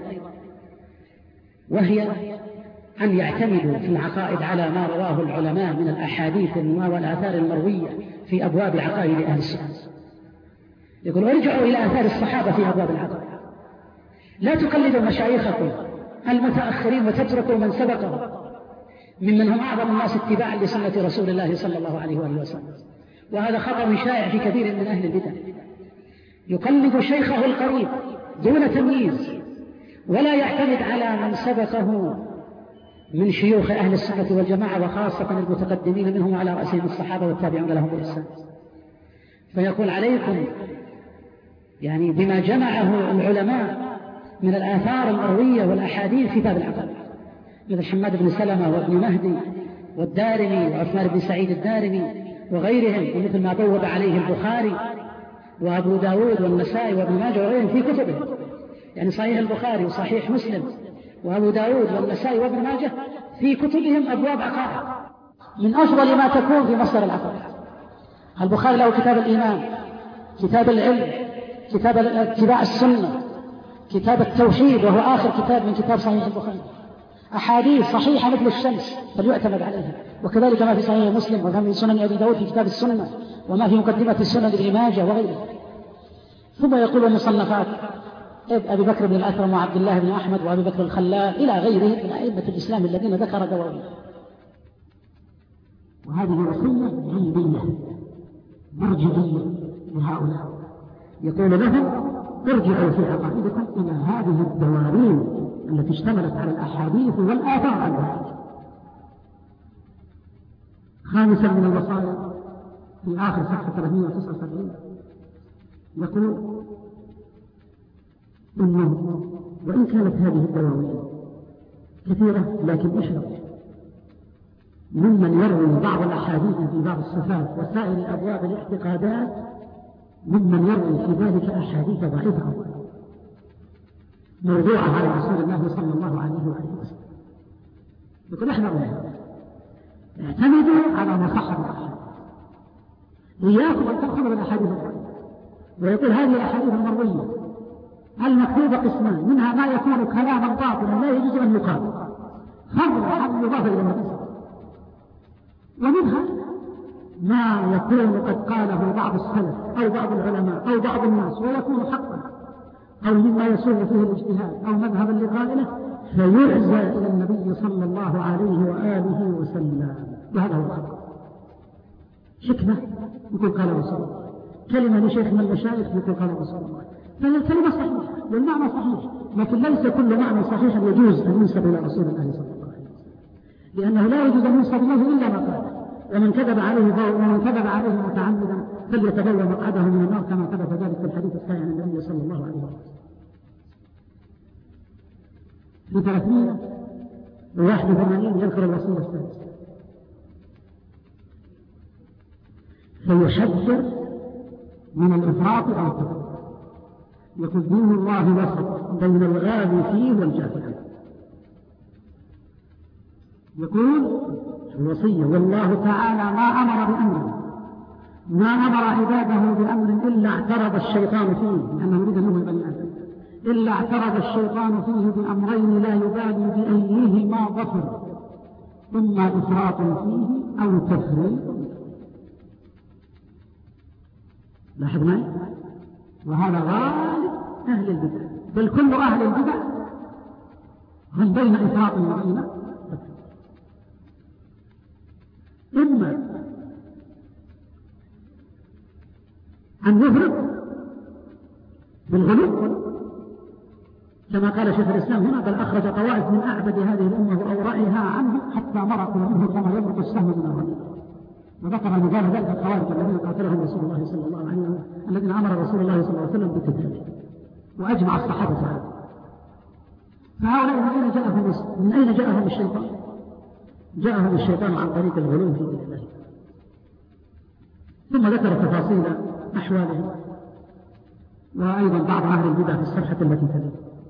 وهي أن يعتمدوا في العقائد على ما رواه العلماء من الأحاديث والآثار المروية في أبواب عقائد أهل السنة. يقول: ارجعوا إلى آثار الصحابة في أبواب العقائد، لا تقلدوا مشايخكم المتأخرين وتتركوا من سبقهم ممن هم أعظم الناس اتباعا لسنة رسول الله صلى الله عليه وآله وسلم. وهذا خطأ شائع في كثير من أهل البدع، يقلد شيخه القريب دون تمييز، ولا يعتمد على من سبقه من شيوخ أهل السنة والجماعة وخاصة المتقدمين منهم على رأسهم الصحابة والتابعون لهم بإحسان. فيقول: عليكم يعني بما جمعه العلماء من الآثار المروية والأحاديث في باب العقائد، مثل حماد بن سلمة وابن مهدي والدارمي وعثمان بن سعيد الدارمي وغيرهم، ومثل ما بوب عليه البخاري وأبو داود والنسائي وابن ماجه وغيرهم في كتبه، يعني صحيح البخاري وصحيح مسلم وأبو داود والنسائي وابن ماجه في كتبهم أبواب عقائد من أفضل ما تكون في مصدر العقائد. البخاري له كتاب الإيمان، كتاب العلم، كتاب اتباع السنة، كتاب التوحيد وهو آخر كتاب من كتاب صحيح البخاري، أحاديث صحيحة مثل الشمس فليعتمد عليها. وكذلك ما في صحيح مسلم وما في سنن أبي داود في كتاب السنة وما في مقدمة السنن ابن ماجه وغيره. ثم يقول المصنفات أبي بكر بن الأثرم وعبد الله بن أحمد وأبي بكر الخلال إلى غيره من أئمة الإسلام الذين ذكر دواوين. وهذه وصية علمية مرجعية لهؤلاء، يقول لهم ارجعوا في عقائدكم إلى هذه الدواوين التي اشتملت على الأحاديث والآثار عنها. خامسا من الوصايا في آخر صفحة ثلاثمائة وتسعة وسبعين يقول إنه وإن كانت هذه الدواوين كثيرة لكن اشرف ممن يروي بعض الأحاديث في بعض الصفات وسائر أبواب الاعتقادات ممن يروي في ذلك أحاديث ضعيفة موضوعة على رسول الله صلى الله عليه وآله وسلم. يقول احذروا اعتمدوا على ما صح من الأحاديث، إياكم أن تأخذوا بالأحاديث الضعيفة. ويقول هذه الأحاديث المروية المكتوبة قسمان، منها ما يكون كلاما باطلا لا يجوز أن يقال فرع عن يضاف إلى النبي، ومنها ما يكون قد قاله بعض السلف أو بعض العلماء أو بعض الناس ويكون حقا أو مما يسوغ فيه الاجتهاد أو مذهبا لقائله فيعزى إلى النبي صلى الله عليه وآله وسلم، وهذا هو الحق. حكمة يقول قال رسول الله، كلمة لشيخ من المشايخ يقول قال رسول الله، فهي الكلمة صحيحة والمعنى صحيح، لكن ليس كل معنى صحيح يجوز أن ينسب إلى رسول الله صلى الله عليه وسلم، لأنه لا يجوز أن ينسب له إلا ما قال. ومن كذب عليه ومن كذب عليه متعمدا فليتبوأ مقعده من النار، كما ثبت ذلك في الحديث الصحيح عن النبي صلى الله عليه وسلم. في ثلاثمائة وواحد وثمانين يذكر الوصية السادسة فيحذر من الإفراط أو التفريط. يقول دين الله وسط بين الغالي فيه والجافي عنه. يقول الوصية والله تعالى ما أمر بأمر ما أمر عباده بأمر إلا اعترض الشيطان فيه، لأنه يريد أنه بني آدم، إلا اعترض الشيطان فيه بأمرين لا يبالي بأيهما ظفر، إما إفراط فيه أو تفريط. لاحظ معي، وهذا غالب أهل البدع، بل كل أهل البدع هم بين إفراط وبين تفريط. إما أن يفرط بالغلو كما قال شيخ الإسلام هنا، بل أخرج طوائف من أعبد هذه الأمة وأورعها عنه حتى مرقوا منه كما يمرق السهم من الغنم. وذكر مجال ذلك الخوارج الذين قاتلهم رسول الله صلى الله عليه وسلم، الذين أمر رسول الله صلى الله عليه وسلم بقتاله وأجمع الصحابة عنه. فهؤلاء من أين جاءهم من أين جاءهم الشيطان؟ جاءهم الشيطان عن طريق الغلو في دين الله. ثم ذكر تفاصيل أحوالهم وأيضا بعض أهل البدع في الصفحة التي تلي.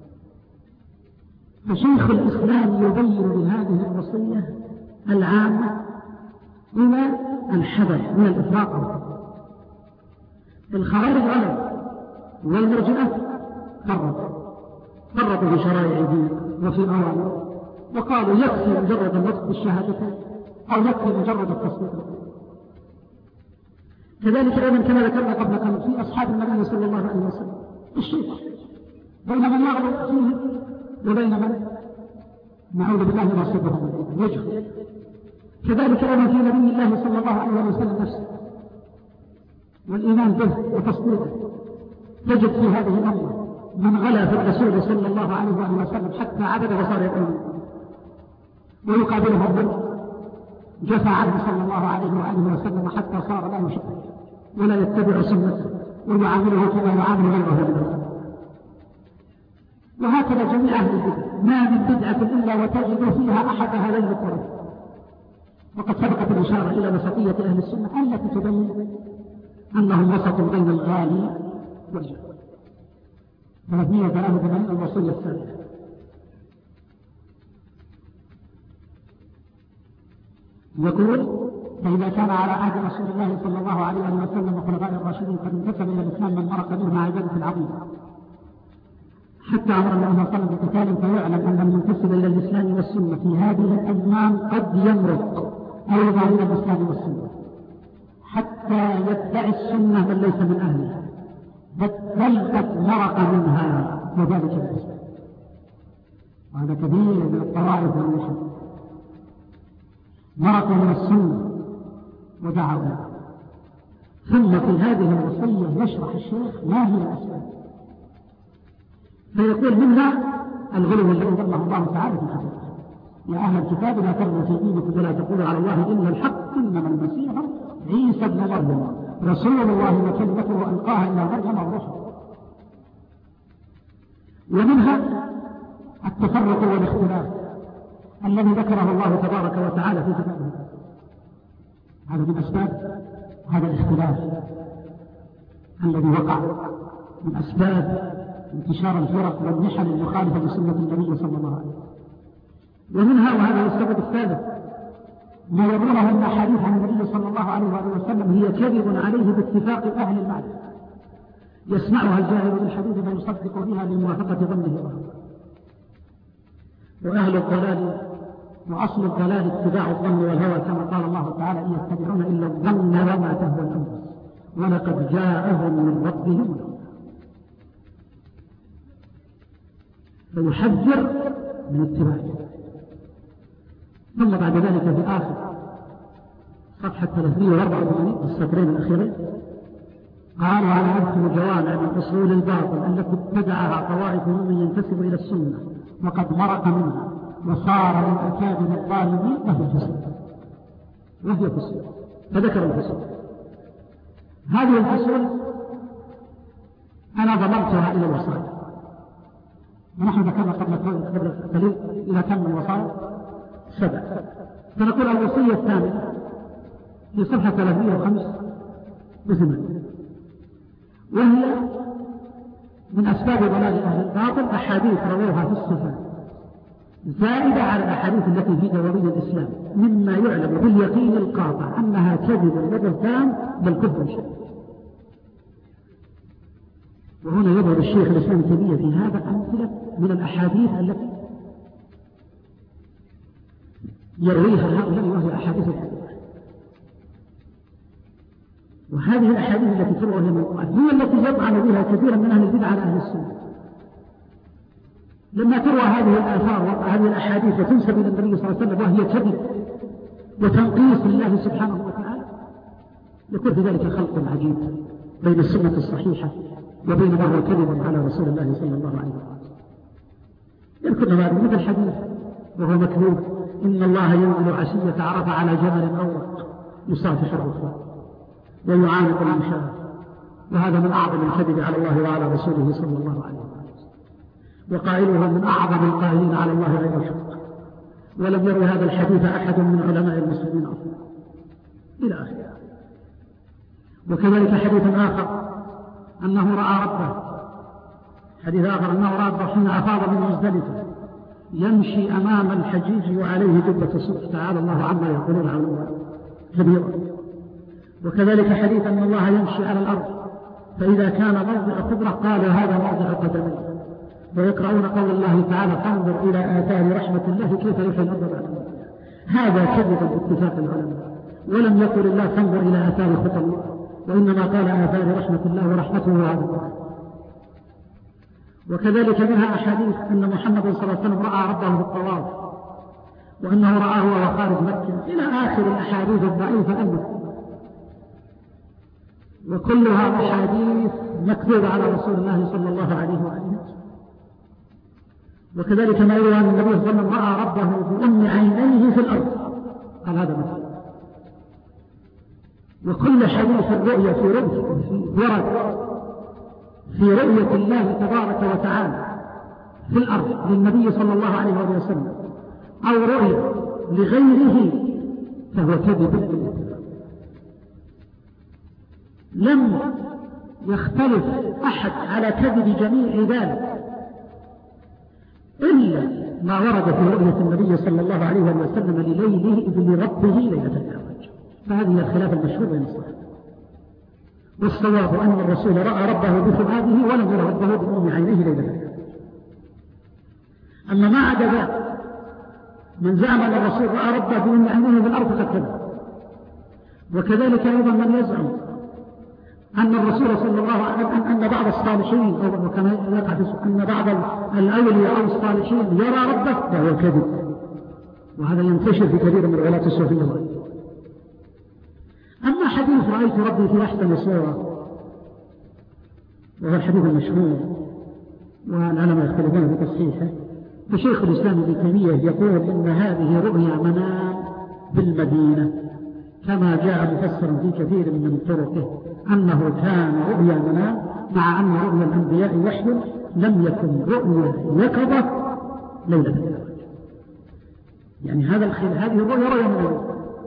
فشيخ الإسلام يبين بهذه الوصية العامة إلى الحذر من الإفراط. الخوارج غلوا والمرجئة فرطوا فرطوا في شرائع الدين وفي أوامره، وقالوا يكفي مجرد النطق بالشهادتين أو يكفي مجرد التصديق. كذلك أيضا كما ذكرنا قبل قليل في أصحاب النبي صلى الله عليه وسلم الشيطان بين من يغلو فيه وبين من نعوذ بالله من صدقه وجهه. كذلك أيضا في نبي الله صلى الله عليه وسلم نفسه والإيمان به وتصديقه. تجد في هذه الأمة من غلا في الرسول صلى الله عليه وسلم حتى عبد وصار يقوم، ويقابله من جفى عنه صلى الله عليه وآله وسلم حتى صار لا يشبه ولا يتبع سنته ويعامله كما يعامل غيره. وهكذا جميع أهل البدع ما من بدعة إلا وتجد فيها أحد هذين الطرفين. وقد سبقت الإشارة إلى وسطية أهل السنة التي تبين أنهم وسط بين الغالي والجهل. ثلاثمائة وثلاثة وثمانين الوصية الثالثة يقول فإذا كان على عهد رسول الله صلى الله عليه وسلم وخلفاء الراشدين قد انتسب إلى الإسلام من مرق به مع عبادة العظيم حتى أمر الله صلى الله عليه وسلم بقتال، فيعلم أن المنتسب إلى الإسلام والسنة في هذه الأزمان قد يمرق أيضا إلى الإسلام والسنة حتى يدعي السنة من ليس من أهلها، بل قد مرق منها وذلك الأسباب. وهذا كثير من الطوائف والنشر مرقوا من السنة ودعوا لها. ثم في هذه الوصية يشرح الشيخ ما هي الأسباب، فيقول منها الغلو الذي ذمه الله تعالى في كتابه: يا أهل الكتاب لا تغلوا في دينكم ولا تقولوا على الله إلا الحق إنما المسيح عيسى ابن مريم رسول الله وكلمته ألقاها إلى مريم الرسل. ومنها التفرق والاختلاف الذي ذكره الله تبارك وتعالى في كتابه. هذا من أسباب هذا الاختلاف الذي وقع، من أسباب انتشار الفرق والنحل المخالفة لسنة النبي صلى الله عليه وسلم. ومنها، وهذا السبب الثالث، ما يرونه من أحاديث عن النبي صلى الله عليه وسلم هي كذب عليه باتفاق أهل المعرفة، يسمعها الجاهل بالحديث فيصدق بها لموافقة ظنه. وأهل الضلال وأصل الضلال اتباع الظن والهوى، كما قال الله تعالى: إن يتبعون إلا الظن وما تهوى الأنفس ولقد جاءهم من ربهم. فيحذر من اتباعه. ثم بعد ذلك في آخر صفحة ثلاثمائة وأربعة وثمانين السطرين الأخيرين قال: وعلى أذكر جوامع من أصول الباطل التي ابتدعها طوائف ممن ينتسب إلى السنة وقد مرق منها وصار من أكابر الظالمين وهي فساد وهي فساد. فذكر الفساد. هذه الفساد أنا ضمنتها إلى الوصايا، ونحن ذكرنا قبل قليل إذا كان من الوصايا سبع. فنقول الوصية الثانية في صفحة ثلاثمائة وخمسة وثمانين، وهي من أسباب ضلال أهل الباطل أحاديث رووها في الصفات زائدة على الأحاديث التي في دواوين الإسلام، مما يعلم باليقين القاطع أنها كذب وبهتان بل كفر شديد. وهنا يظهر الشيخ الإسلام ابن تيمية في هذا أمثلة من الأحاديث التي يرويها هؤلاء وهي أحاديث الحديث. وهذه الأحاديث التي تروى هي موضوعات هي التي يطعن بها كثيرا من أهل البدع على أهل السنة. لما تروى هذه الآثار وهذه الأحاديث وتنسب إلى النبي صلى الله عليه وسلم وهي كذب وتنقيص لله سبحانه وتعالى، يكون في ذلك خلق عجيب بين السنة الصحيحة وبين ما هو كذب على رسول الله صلى الله عليه وسلم. يذكرنا بعد مثل الحديث وهو مكذوب: إن الله ينزل عشية عرفة على جبل أورق يصافح الركبان ويعانق المشاة. وهذا من أعظم الكذب على الله وعلى رسوله صلى الله عليه وسلم، وقائله من أعظم القائلين على الله غير الحق، ولم يروي هذا الحديث أحد من علماء المسلمين أصلا إلى آخره. وكذلك حديث آخر أنه رأى ربه، حديث آخر أنه رأى ربه حين أفاض من مزدلفة يمشي أمام الحجيج وعليه جبة صوف، تعالى الله عما يقولون علوا كبيرا. وكذلك حديث أن الله يمشي على الأرض فإذا كان موضع قدرة قالوا هذا موضع قدمه. ويقرؤون قول الله تعالى: فانظر إلى آثار رحمة الله كيف يحيي الأرض بعد موتها. هذا كذب باتفاق العلماء، ولم يقل الله فانظر إلى آثار خطى الله، وإنما قال آثار رحمة الله ورحمته هذا الله. وكذلك منها أحاديث أن محمد صلى الله عليه وسلم رأى ربه بالطواف، وأنه رآه وهو خارج مكة، إلى آخر الأحاديث الضعيفة المذكورة. وكلها أحاديث مكذوبة على رسول الله صلى الله عليه وسلم. وكذلك ما يروى أن النبي صلى الله عليه وسلم رأى ربه بأم عينيه في الأرض، قال هذا مثل. وكل حديث الرؤية في رؤية ورد في رؤية الله تبارك وتعالى في الأرض للنبي صلى الله عليه وسلم أو رؤية لغيره فهو كذب. لم يختلف أحد على كذب جميع ذلك إلا ما ورد في رؤية النبي صلى الله عليه وسلم لليله إذ لربه ليلة الأعراج. فهذه الخلاف المشهور بين الصحابة. والصواب أن الرسول رأى ربه بفؤاده ولم يرى ربه بأم عينيه ليلة الأعراج. أما ما عدا ذلك من زعم أن الرسول رأى ربه بأم عينيه في الأرض فقد كذب. وكذلك أيضا من يزعم أن الرسول صلى الله عليه وسلم أن بعض الصالحين أو كما يقع أن بعض الأولياء أو الصالحين يرى ربه، فهو كذب، وهذا ينتشر في كثير من غلاة الصوفية. أما حديث رأيت ربي في أحسن صورة، وهو الحديث المشهور والعلماء يختلفون في تصحيحه، فشيخ الإسلام ابن تيمية يقول إن هذه رؤيا منام بالمدينة، كما جاء مفسرا في كثير من طرقه أنه كان رؤيا منام، مع أن رؤيا الأنبياء وحي لم يكن رؤيا يقظة ليلة المعراج. يعني هذا الخير هذه الرؤيا رؤيا منام.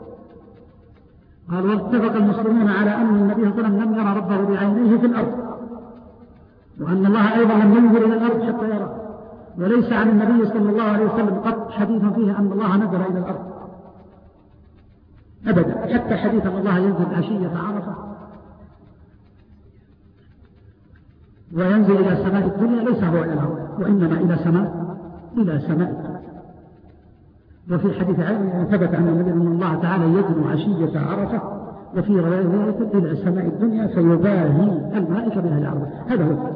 قال واتفق المسلمون على أن النبي صلى الله عليه وسلم لم يرى ربه بعينيه في الأرض، وأن الله أيضا لم ينظر إلى الأرض حتى يرى، وليس عن النبي صلى الله عليه وسلم قط حديث فيه أن الله نزل إلى الأرض أبدا، حتى حديث أن الله ينزل عشية عرفة وينزل إلى سماء الدنيا ليس هو إلى الأرض، وإنما إلى سماء إلى سماء الدنيا. وفي حديث عائشة ثبت أن النبي أن الله تعالى يدنو عشية عرفة، وفي رواية إلى سماء الدنيا فيباهي الملائكة بها العرض. هذا هو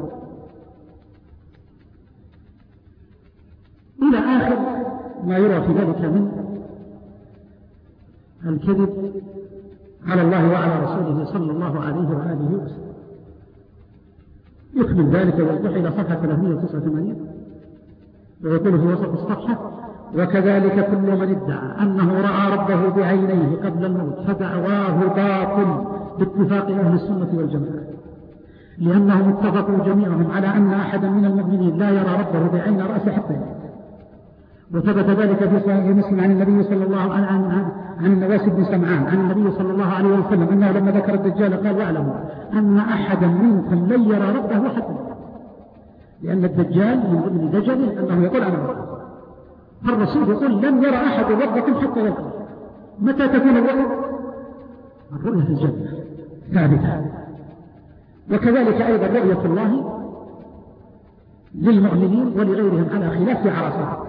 إلى آخر ما يرى في ذلك من الكذب على الله وعلى رسوله صلى الله عليه وآله وسلم. يكمل ذلك ويوضح إلى صفحة ثلاثمائة وتسعة وثمانين ويقول في وسط الصفحة: وكذلك كل من ادعى أنه رأى ربه بعينيه قبل الموت فدعواه باطل باتفاق أهل السنة والجماعة، لأنهم اتفقوا جميعهم على أن أحدا من المؤمنين لا يرى ربه بعين رأسه حتى يموت. وثبت ذلك في صحيح مسلم عن النبي صلى الله عليه وسلم عن النواس بن سمعان عن النبي صلى الله عليه وسلم أنه لما ذكر الدجال قال: واعلموا أن أحدا منكم لن يرى ربه حتى يموت، لأن الدجال من ضمن دجله أنه يقول أنا رب، فالرسول يقول: لن يرى أحد ربكم حتى يلقى. متى تكون الرؤيا؟ الرؤيا في الجنة ثابتة. وكذلك أيضا رؤية الله للمؤمنين ولغيرهم على خلاف عرصات.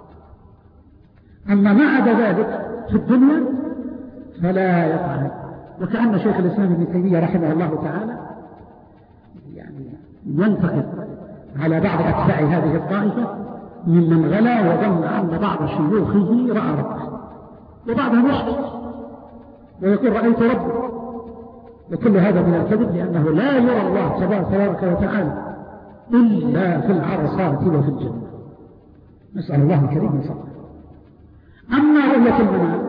أما ما عدا ذلك في الدنيا فلا يقع. وكأن شيخ الإسلام ابن تيمية رحمه الله تعالى يعني ينتقد على بعض أتباع هذه الطائفة ممن غلا وظن أن بعض شيوخه رأى ربه، وبعضهم يشهد ويقول: رأيت ربي. وكل هذا من الكذب، لأنه لا يرى الله تبارك وتعالى إلا في العرصات وفي الجنة. نسأل الله الكريم صلى. أما رؤية المنام،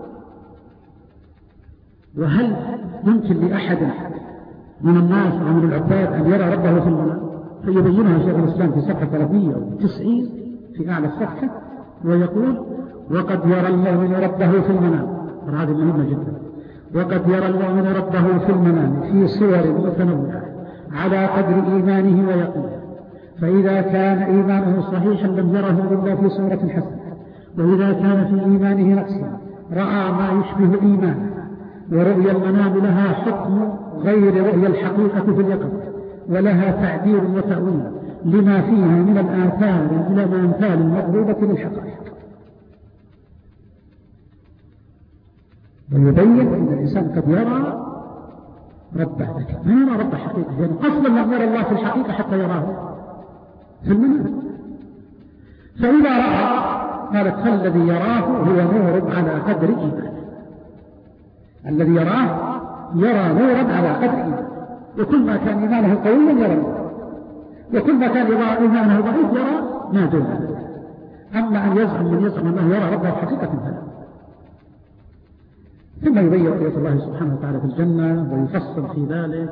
وهل يمكن لأحد من الناس أو من العباد أن يرى ربه في المنام؟ فيبينها شيخ الإسلام في صفحة ثلاثمائة وتسعين في أعلى الصفحة ويقول: وقد يرى المؤمن ربه في المنام. هذه مهمة جدا. وقد يرى المؤمن ربه في المنام في صور متنوعة على قدر إيمانه ويقينه، فإذا كان إيمانه صحيحا لم يره إلا في صورة حسنة، وإذا كان في إيمانه نقصا رأى ما يشبه إيمانه. ورؤيا المنام لها حكم غير رؤيا الحقيقة في اليقظة، ولها تعبير وتأويل لما فيها من الآثار إلى الأمثال المضروبة للحقائق. ويبين أن الإنسان قد يرى ربه، لكن ما يرى ربه حقيقة، يعني أصلا لم يرى الله في الحقيقة حتى يراه في المنام. فإذا رأى قالت: فالذي يراه هو نور على قدر إيمانه. الذي يراه يرى نورا على قدر إيمانه، وكل ما كان إيمانه قويا يرى نورا، وكل ما كان إيمانه ضعيف يرى ما دون ذلك. أما أن يزعم من يزعم أنه يرى ربه حقيقة فلا. ثم يبين رؤية الله سبحانه وتعالى في الجنة ويفصل في ذلك،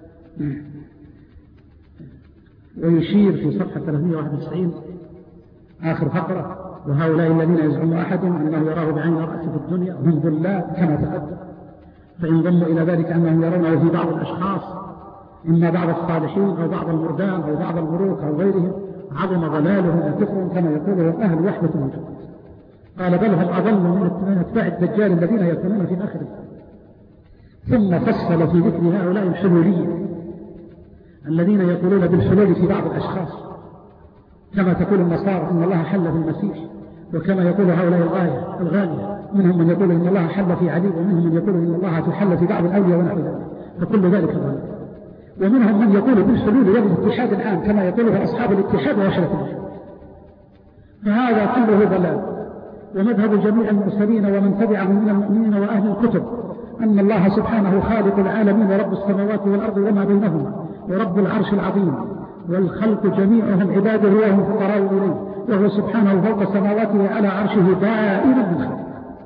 ويشير في صفحة ثلاثمائة وواحد وتسعين آخر فقرة: وهؤلاء الذين يزعم أحدهم أنه يراه بعين رأسه في الدنيا هم ضلال كما تقدم، فإن ضموا إلى ذلك أنهم يرونه في بعض الأشخاص، إما بعض الصالحين أو بعض المردان أو بعض الملوك أو غيرهم، عظم ضلالهم وكفرهم كما يقوله أهل وحدة الوجود. قال: بل هم أضل من أتباع الدجال الذين يكونون في آخر الزمان. ثم فصل في ذكر هؤلاء الحلولية الذين يقولون بالحلول في بعض الأشخاص، كما تقول النصارى إن الله حل في المسيح، وكما يقول هؤلاء الآية الغالية منهم من يقول إن الله حل في علي، ومنهم من يقول إن الله تحل في بعض الأولياء ونحو ذلك، فكل ذلك ضلال. ومنهم من يقول بالحلول والاتحاد العام كما يقوله أصحاب الاتحاد ووحدة الله، فهذا كله ضلال. ومذهب جميع المرسلين ومن تبعهم من المؤمنين وأهل الكتب أن الله سبحانه خالق العالمين ورب السماوات والأرض وما بينهما ورب العرش العظيم، والخلق جميعهم عباده وهم فقراء إليه، وهو سبحانه فوق سماواته على عرشه دائما بالخير،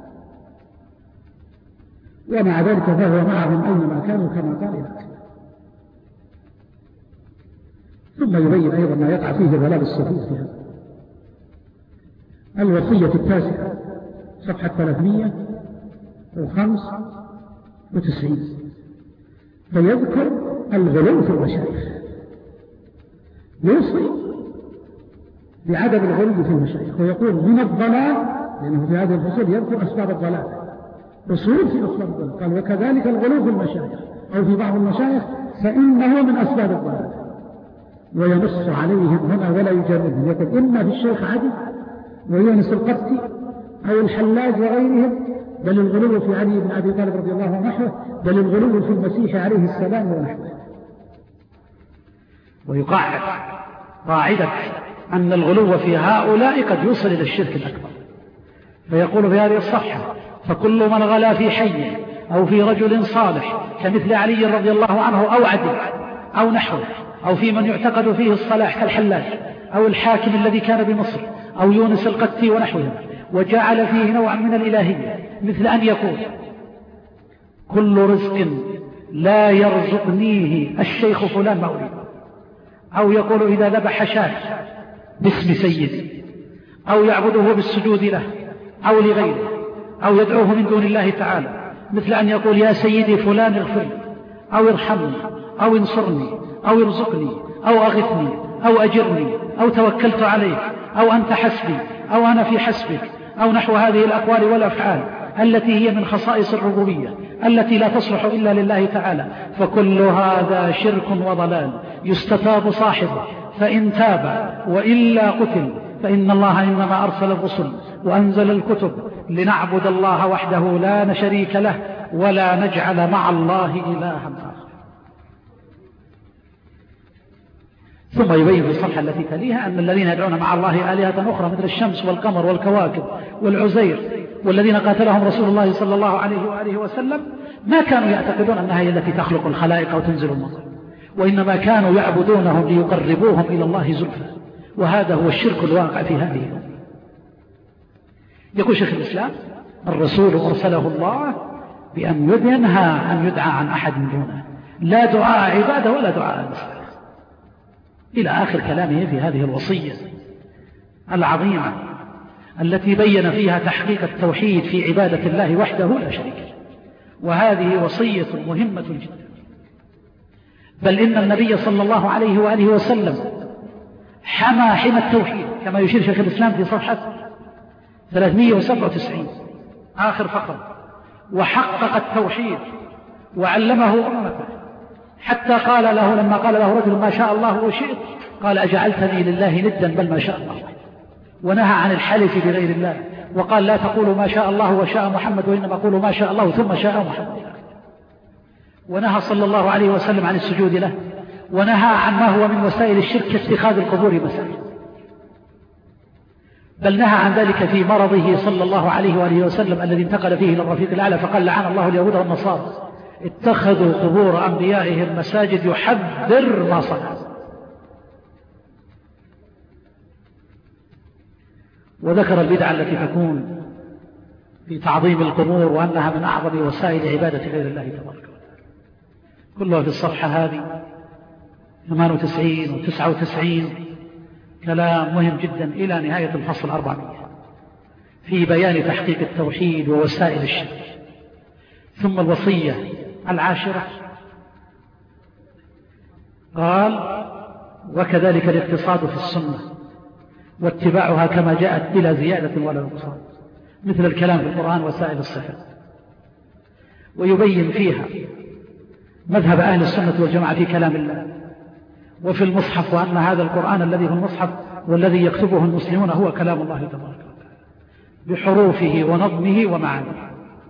ومع ذلك فهو معهم أينما كانوا كما قال إلى آخره. ثم يبين أيضا ما يقع فيه ضلال الصوفية في هذا. الوصية التاسعة صفحة ثلاثمائة وخمسة وتسعين، فيذكر الغلو في المشايخ، يوصي بعدم الغلو في المشايخ، ويقول من الضلال، لأنه في هذه الفصول يذكر أسباب الضلال، أصول في أسباب الضلال، قال وكذلك الغلو في المشايخ أو في بعض المشايخ فإنه من أسباب الضلال، وينص عليهم هنا ولا يجربهم، يقول إما في الشيخ عدي ويونس القبطي أو الحلاج وغيرهم، بل الغلو في علي بن أبي طالب رضي الله عنه ونحوه، بل الغلو في المسيح عليه السلام ونحوه. ويقعد قاعدة أن الغلو في هؤلاء قد يوصل إلى الشرك الأكبر، فيقول في هذه الصفحة: فكل من غلا في حي أو في رجل صالح كمثل علي رضي الله عنه أو عدل أو نحوه، أو في من يعتقد فيه الصلاح كالحلاج أو الحاكم الذي كان بمصر أو يونس القتي ونحوه، وجعل فيه نوعا من الإلهية، مثل أن يقول: كل رزق لا يرزقنيه الشيخ فلان ما أريد، أو يقول إذا ذبح شاة باسم سيدي، أو يعبده بالسجود له أو لغيره، أو يدعوه من دون الله تعالى، مثل أن يقول: يا سيدي فلان اغفر أو ارحمني أو انصرني أو ارزقني أو أغثني أو أجرني أو توكلت عليك أو أنت حسبي أو أنا في حسبك، أو نحو هذه الأقوال والأفعال التي هي من خصائص الربوبية التي لا تصلح إلا لله تعالى. فكل هذا شرك وضلال يستتاب صاحبه فإن تاب، وإلا قتل، فإن الله إنما أرسل الرسل وأنزل الكتب لنعبد الله وحده لا شريك له ولا نجعل مع الله إلها آخر. ثم يبين في الصفحة التي تليها أن الذين يدعون مع الله آلهة أخرى مثل الشمس والقمر والكواكب والعزير والذين قاتلهم رسول الله صلى الله عليه وآله وسلم ما كانوا يعتقدون أنها هي التي تخلق الخلائق أو تنزل المطر، وإنما كانوا يعبدونهم ليقربوهم إلى الله زلفى، وهذا هو الشرك الواقع في هذه الأمة. يقول شيخ الإسلام: الرسول أرسله الله بأن ينهى أن يدعى عن أحد من دونه، لا دعاء عبادة ولا دعاء مسألة، إلى آخر كلامه في هذه الوصية العظيمة التي بين فيها تحقيق التوحيد في عبادة الله وحده لا شريك له. وهذه وصية مهمة جدا، بل إن النبي صلى الله عليه وآله وسلم حمى حمى التوحيد كما يشير شيخ الإسلام في صفحة ثلاثمائة وسبعة وتسعين آخر فقرة، وحقق التوحيد وعلمه أمته، حتى قال له لما قال له رجل: ما شاء الله وشئت، قال: أجعلتني لله ندا بل ما شاء الله. ونهى عن الحلف بغير الله، وقال: لا تقولوا ما شاء الله وشاء محمد، وإنما قولوا ما شاء الله ثم شاء محمد. ونهى صلى الله عليه وسلم عن السجود له، ونهى عن ما هو من وسائل الشرك اتخاذ القبور مساجد، بل نهى عن ذلك في مرضه صلى الله عليه وآله وسلم الذي انتقل فيه إلى الرفيق الأعلى، فقال: لعن الله اليهود والنصارى اتخذوا قبور أنبيائهم مساجد، يحذر ما صنع. وذكر البدعة التي تكون في تعظيم القبور وأنها من أعظم وسائل عبادة غير الله تبارك وتعالى، كلها في الصفحة هذه ثمانية وتسعين وتسعة وتسعين. كلام مهم جدا إلى نهاية الفصل أربعمائة في بيان تحقيق التوحيد ووسائل الشرك. ثم الوصية العاشرة قال: وكذلك الاقتصاد في السنة واتباعها كما جاءت بلا زيادة ولا نقصان، مثل الكلام في القرآن وسائل الصفات. ويبين فيها مذهب أهل السنة والجماعة في كلام الله وفي المصحف، وأن هذا القرآن الذي في المصحف والذي يكتبه المسلمون هو كلام الله تبارك وتعالى. بحروفه ونظمه ومعانيه،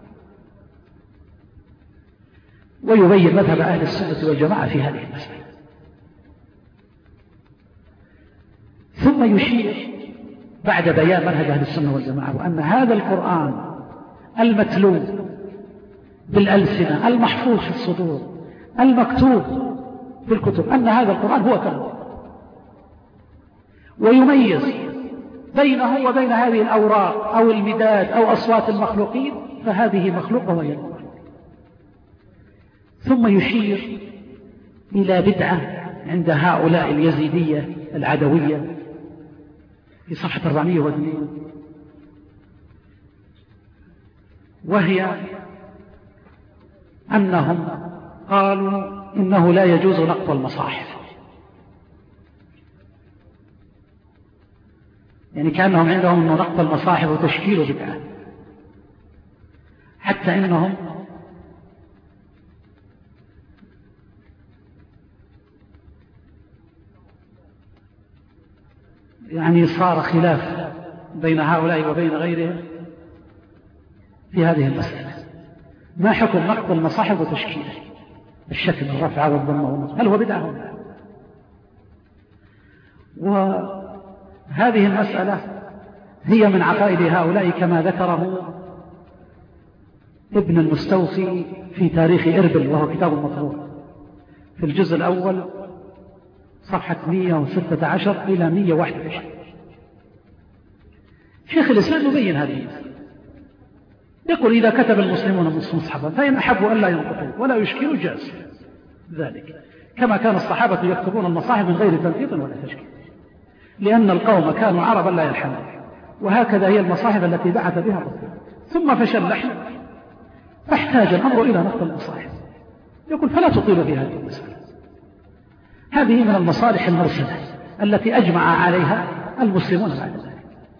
ويبين مذهب أهل السنة والجماعة في هذه المسألة. ثم يشير بعد بيان منهج أهل السنة والجماعة وأن هذا القرآن المتلو بالألسنة المحفوظ في الصدور المكتوب في الكتب، أن هذا القرآن هو كلام، ويميز بينه وبين هذه الأوراق أو المداد أو أصوات المخلوقين، فهذه مخلوقة وهي المخلوق. ثم يشير إلى بدعة عند هؤلاء اليزيدية العدوية في صفحة أربعمائة واثنين، وهي أنهم قالوا إنه لا يجوز نقض المصاحف، يعني كأنهم عندهم أنه نقض المصاحف وتشكيل بدعة، حتى إنهم يعني صار خلاف بين هؤلاء وبين غيرهم في هذه المسألة. ما حكم نقض المصاحف وتشكيله الشكل الرفع والضم والنصب، هل هو بدعة ولا لا؟ وهذه المسألة هي من عقائد هؤلاء كما ذكره ابن المستوفي في تاريخ إربل، وهو كتاب مطبوع في الجزء الأول صفحة مئة وستة عشر إلى مئة وواحد وعشرين. شيخ الإسلام يبين هذه المسألة، يقول إذا كتب المسلمون مصحفا فإن أحبوا أن لا ينقطوا ولا يشكلوا جاز ذلك، كما كان الصحابة يكتبون المصاحف من غير تنقيط ولا تشكيل، لأن القوم كانوا عربا لا يلحنون، وهكذا هي المصاحف التي بعث بها الرسول. ثم فشى اللحن فاحتاج الأمر إلى نقض المصاحف، يقول فلا تطيل في هذه المسألة. هذه من المصالح المرسلة التي أجمع عليها المسلمون بعد ذلك.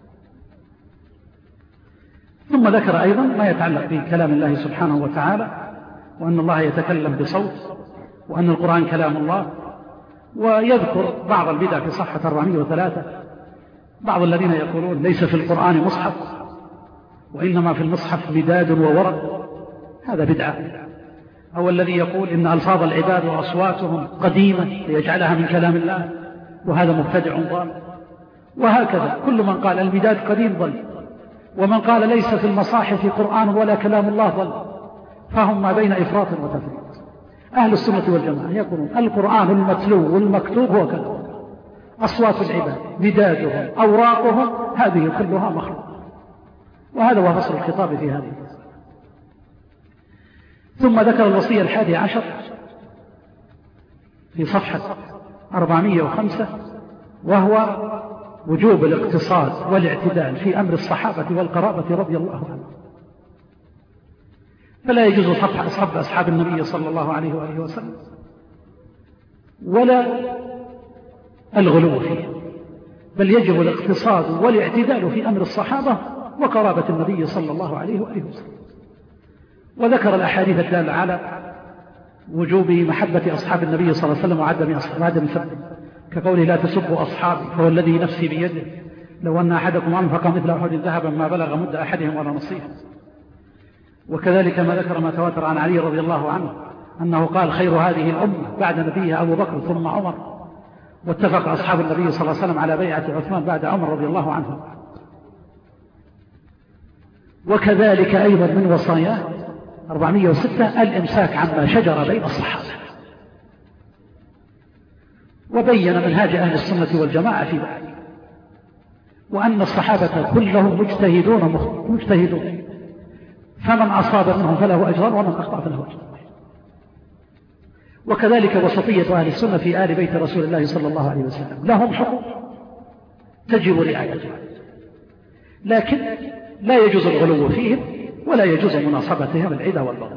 ثم ذكر أيضا ما يتعلق بكلام الله سبحانه وتعالى، وأن الله يتكلم بصوت، وأن القرآن كلام الله، ويذكر بعض البدع في صفحة أربعمائة وثلاثة، بعض الذين يقولون ليس في القرآن مصحف وإنما في المصحف مداد وورق، هذا بدعة. أو الذي يقول إن ألفاظ العباد وأصواتهم قديمة ليجعلها من كلام الله، وهذا مبتدع ضال. وهكذا كل من قال المداد قديم ضل، ومن قال ليس في المصاحف قرآن ولا كلام الله ضل، فهم ما بين إفراط وتفريط. أهل السنة والجماعة يقولون القرآن المتلو والمكتوب هو كلام الله، أصوات العباد مدادهم أوراقهم هذه كلها مخلوق، وهذا هو فصل الخطاب في هذه. ثم ذكر الوصية الحادي عشر في صفحة أربعمائة وخمسة، وهو وجوب الاقتصاد والاعتدال في أمر الصحابة والقرابة رضي الله عنهم، فلا يجوز صفح أصحاب أصحاب النبي صلى الله عليه وآله وسلم ولا الغلو فيه، بل يجب الاقتصاد والاعتدال في أمر الصحابة وقرابة النبي صلى الله عليه وآله وسلم. وذكر الأحاديث الدالة على وجوب محبة أصحاب النبي صلى الله عليه وسلم وعدم وعدم سبهم، كقوله لا تسبوا أصحابي فوالذي نفسي بيده لو أن أحدكم أنفق مثل أحد ذهبا ما بلغ مد أحدهم ولا نصيفه. وكذلك ما ذكر ما تواتر عن علي رضي الله عنه أنه قال خير هذه الأمة بعد نبيها أبو بكر ثم عمر، واتفق أصحاب النبي صلى الله عليه وسلم على بيعة عثمان بعد عمر رضي الله عنه. وكذلك أيضا من وصاياه أربعمائة وستة الإمساك عما شجر بين الصحابة، وبين منهاج أهل السنة والجماعة في ذلك، وأن الصحابة كلهم مجتهدون مجتهدون فمن أصاب منهم فله أجران ومن أخطأ فله أجر. وكذلك وسطية أهل السنة في آل بيت رسول الله صلى الله عليه وسلم، لهم حقوق تجب رعايتها، لكن لا يجوز الغلو فيهم ولا يجوز مناصبتهم العدى والبغض،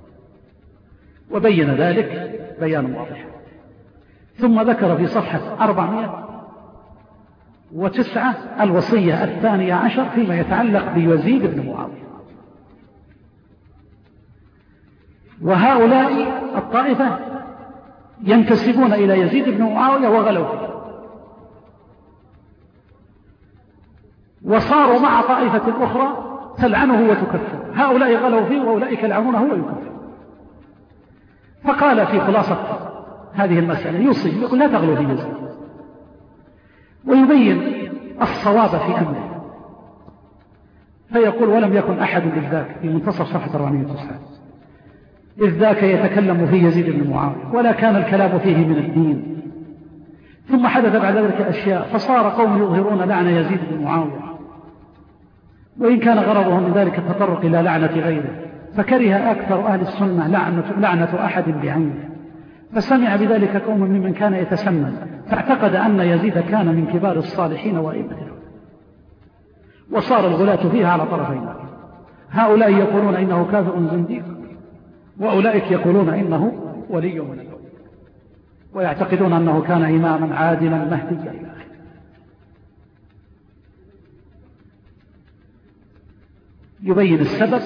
وبين ذلك بيان واضح. ثم ذكر في صفحة أربعمائة وتسعة الوصية الثانية عشر فيما يتعلق بيزيد بن معاوية. وهؤلاء الطائفة ينتسبون إلى يزيد بن معاوية وغلوا فيه، وصاروا مع طائفة أخرى تلعنه وتكفر، هؤلاء غلوا فيه وأولئك يلعنونه ويكفر. فقال في خلاصة هذه المسألة يوصي يقول لا تغلوا في يزيد، ويبين الصواب في أمره، فيقول ولم يكن أحد إذ ذاك في منتصف صفحة أربعمائة وتسعة إذ ذاك يتكلم في يزيد بن معاوية ولا كان الكلام فيه من الدين. ثم حدث بعد ذلك أشياء فصار قوم يظهرون لعنة يزيد بن معاوية، وإن كان غرضهم من ذلك التطرق إلى لعنة غيره، فكره أكثر أهل السنة لعنة, لعنة أحد بعينه، فسمع بذلك قوم ممن كان يتسمى، فاعتقد أن يزيد كان من كبار الصالحين وأئمة، وصار الغلاة فيها على طرفين، هؤلاء يقولون إنه كافر زنديق، وأولئك يقولون إنه ولي من الأولى، ويعتقدون أنه كان إماما عادلا مهديا إلى آخره. يبين السبب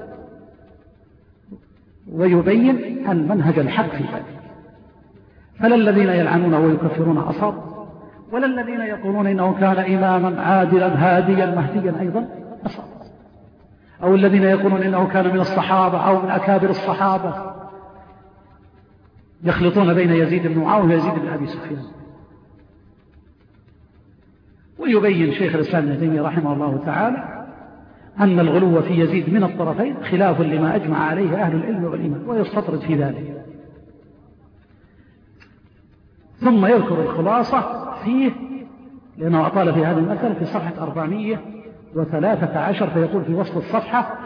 ويبين المنهج الحق في ذلك، فلا الذين يلعنونه ويكفرون أصاب، ولا الذين يقولون إنه كان إماما عادلا هاديا مهديا أيضا أصاب، أو الذين يقولون إنه كان من الصحابة أو من أكابر الصحابة، يخلطون بين يزيد بن معاوية ويزيد بن أبي سفيان. ويبين شيخ الإسلام ابن تيمية رحمه الله تعالى أن الغلو في يزيد من الطرفين خلاف لما أجمع عليه أهل العلم والإيمان، ويستطرد في ذلك. ثم يذكر الخلاصة فيه لأنه أطال في هذه المسألة في صفحة أربعمائة وثلاثة عشر، فيقول في وسط الصفحة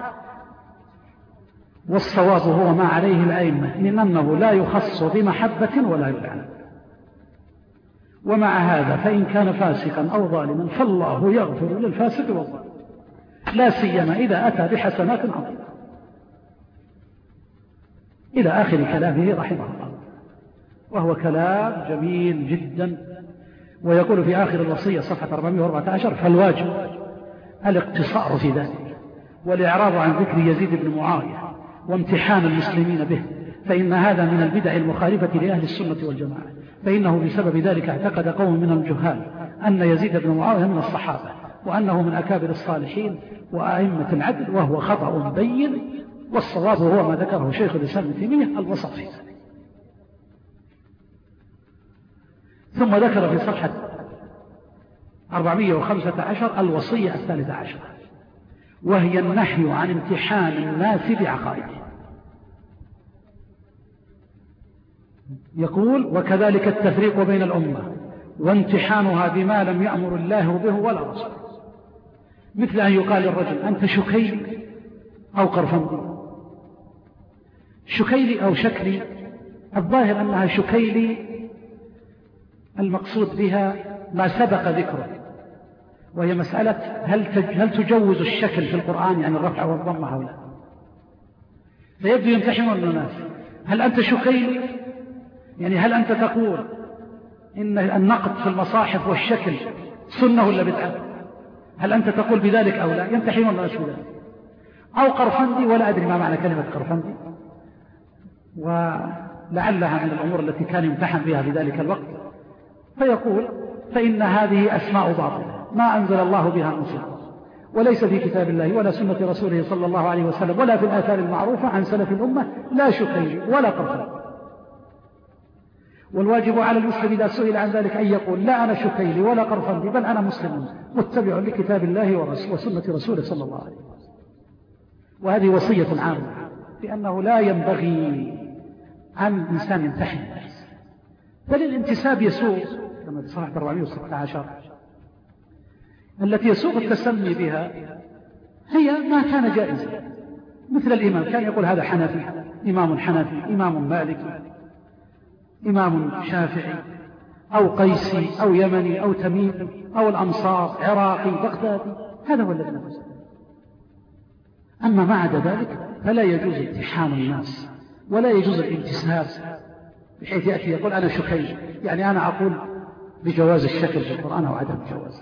والصواب هو ما عليه الأئمة من أنه لا يخص بمحبة ولا يلعن، ومع هذا فإن كان فاسقا أو ظالما فالله يغفر للفاسق والظالم، لا سيما إذا أتى بحسنات عظيمة، إلى آخر كلامه رحمه الله، وهو كلام جميل جدا. ويقول في آخر الوصية صفحة أربعمائة وأربعة عشر فالواجب الاقتصار في ذلك والإعراض عن ذكر يزيد بن معاوية وامتحان المسلمين به، فإن هذا من البدع المخالفة لأهل السنة والجماعة، فإنه بسبب ذلك اعتقد قوم من الجهال أن يزيد بن معاوية من الصحابة وأنه من أكابر الصالحين وأئمة العدل، وهو خطأ بين، والصواب هو ما ذكره شيخ الإسلام ابن تيمية الوسط في ذلك. ثم ذكر في صفحة أربعمائة وخمسة عشر الوصية الثالثة عشر، وهي النهي عن امتحان الناس بعقائدهم. يقول وكذلك التفريق بين الأمة وامتحانها بما لم يأمر الله به ولا رسوله، مثل أن يقال للرجل أنت شكيلي أو قرفندي، شكيلي أو شكلي، الظاهر أنها شكيلي المقصود بها ما سبق ذكره، وهي مسألة هل هل تجوز الشكل في القرآن يعني الرفع والضمة أو لا، فيبدو يمتحنون الناس هل أنت شكيلي، يعني هل أنت تقول إن النقد في المصاحف والشكل سنة ولا بدعة، هل أنت تقول بذلك أو لا، يمتحنون الناس بذلك. أو قرفندي، ولا أدري ما معنى كلمة قرفندي، ولعلها من الأمور التي كان يمتحن بها في ذلك الوقت، فيقول فإن هذه أسماء باطلة ما أنزل الله بها من سلطان، وليس في كتاب الله ولا سنة رسوله صلى الله عليه وسلم ولا في الآثار المعروفة عن سلف الأمة لا شكيل ولا قرفندي. والواجب على المسلم إذا سئل عن ذلك أن يقول لا أنا شكيلي ولا قرفندي، بل أنا مسلم متبع لكتاب الله وسنة رسوله صلى الله عليه وسلم. وهذه وصية عامة، لأنه لا ينبغي عن الإنسان يمتحن الناس، بل الانتساب يسوء كما في صفحة أربعمائة وستة عشر التي يسوق التسمي بها هي ما كان جائزا، مثل الإمام كان يقول هذا حنفي، إمام حنفي، إمام مالكي، إمام شافعي، أو قيسي أو يمني أو تميمي أو الأمصار عراقي بغدادي، هذا هو الذي نفسه. أما ما عدا ذلك فلا يجوز امتحان الناس ولا يجوز الانتساب، بحيث يأتي يقول أنا شكيل، يعني أنا أقول بجواز الشكل في القرآن أو عدم جوازه،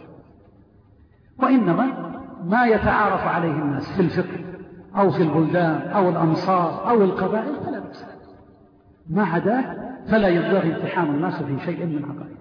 وإنما ما يتعارف عليه الناس في الفقه أو في البلدان أو الأمصار أو القبائل فلا بأس، ما عداه فلا ينبغي امتحان الناس في شيء من عقائد.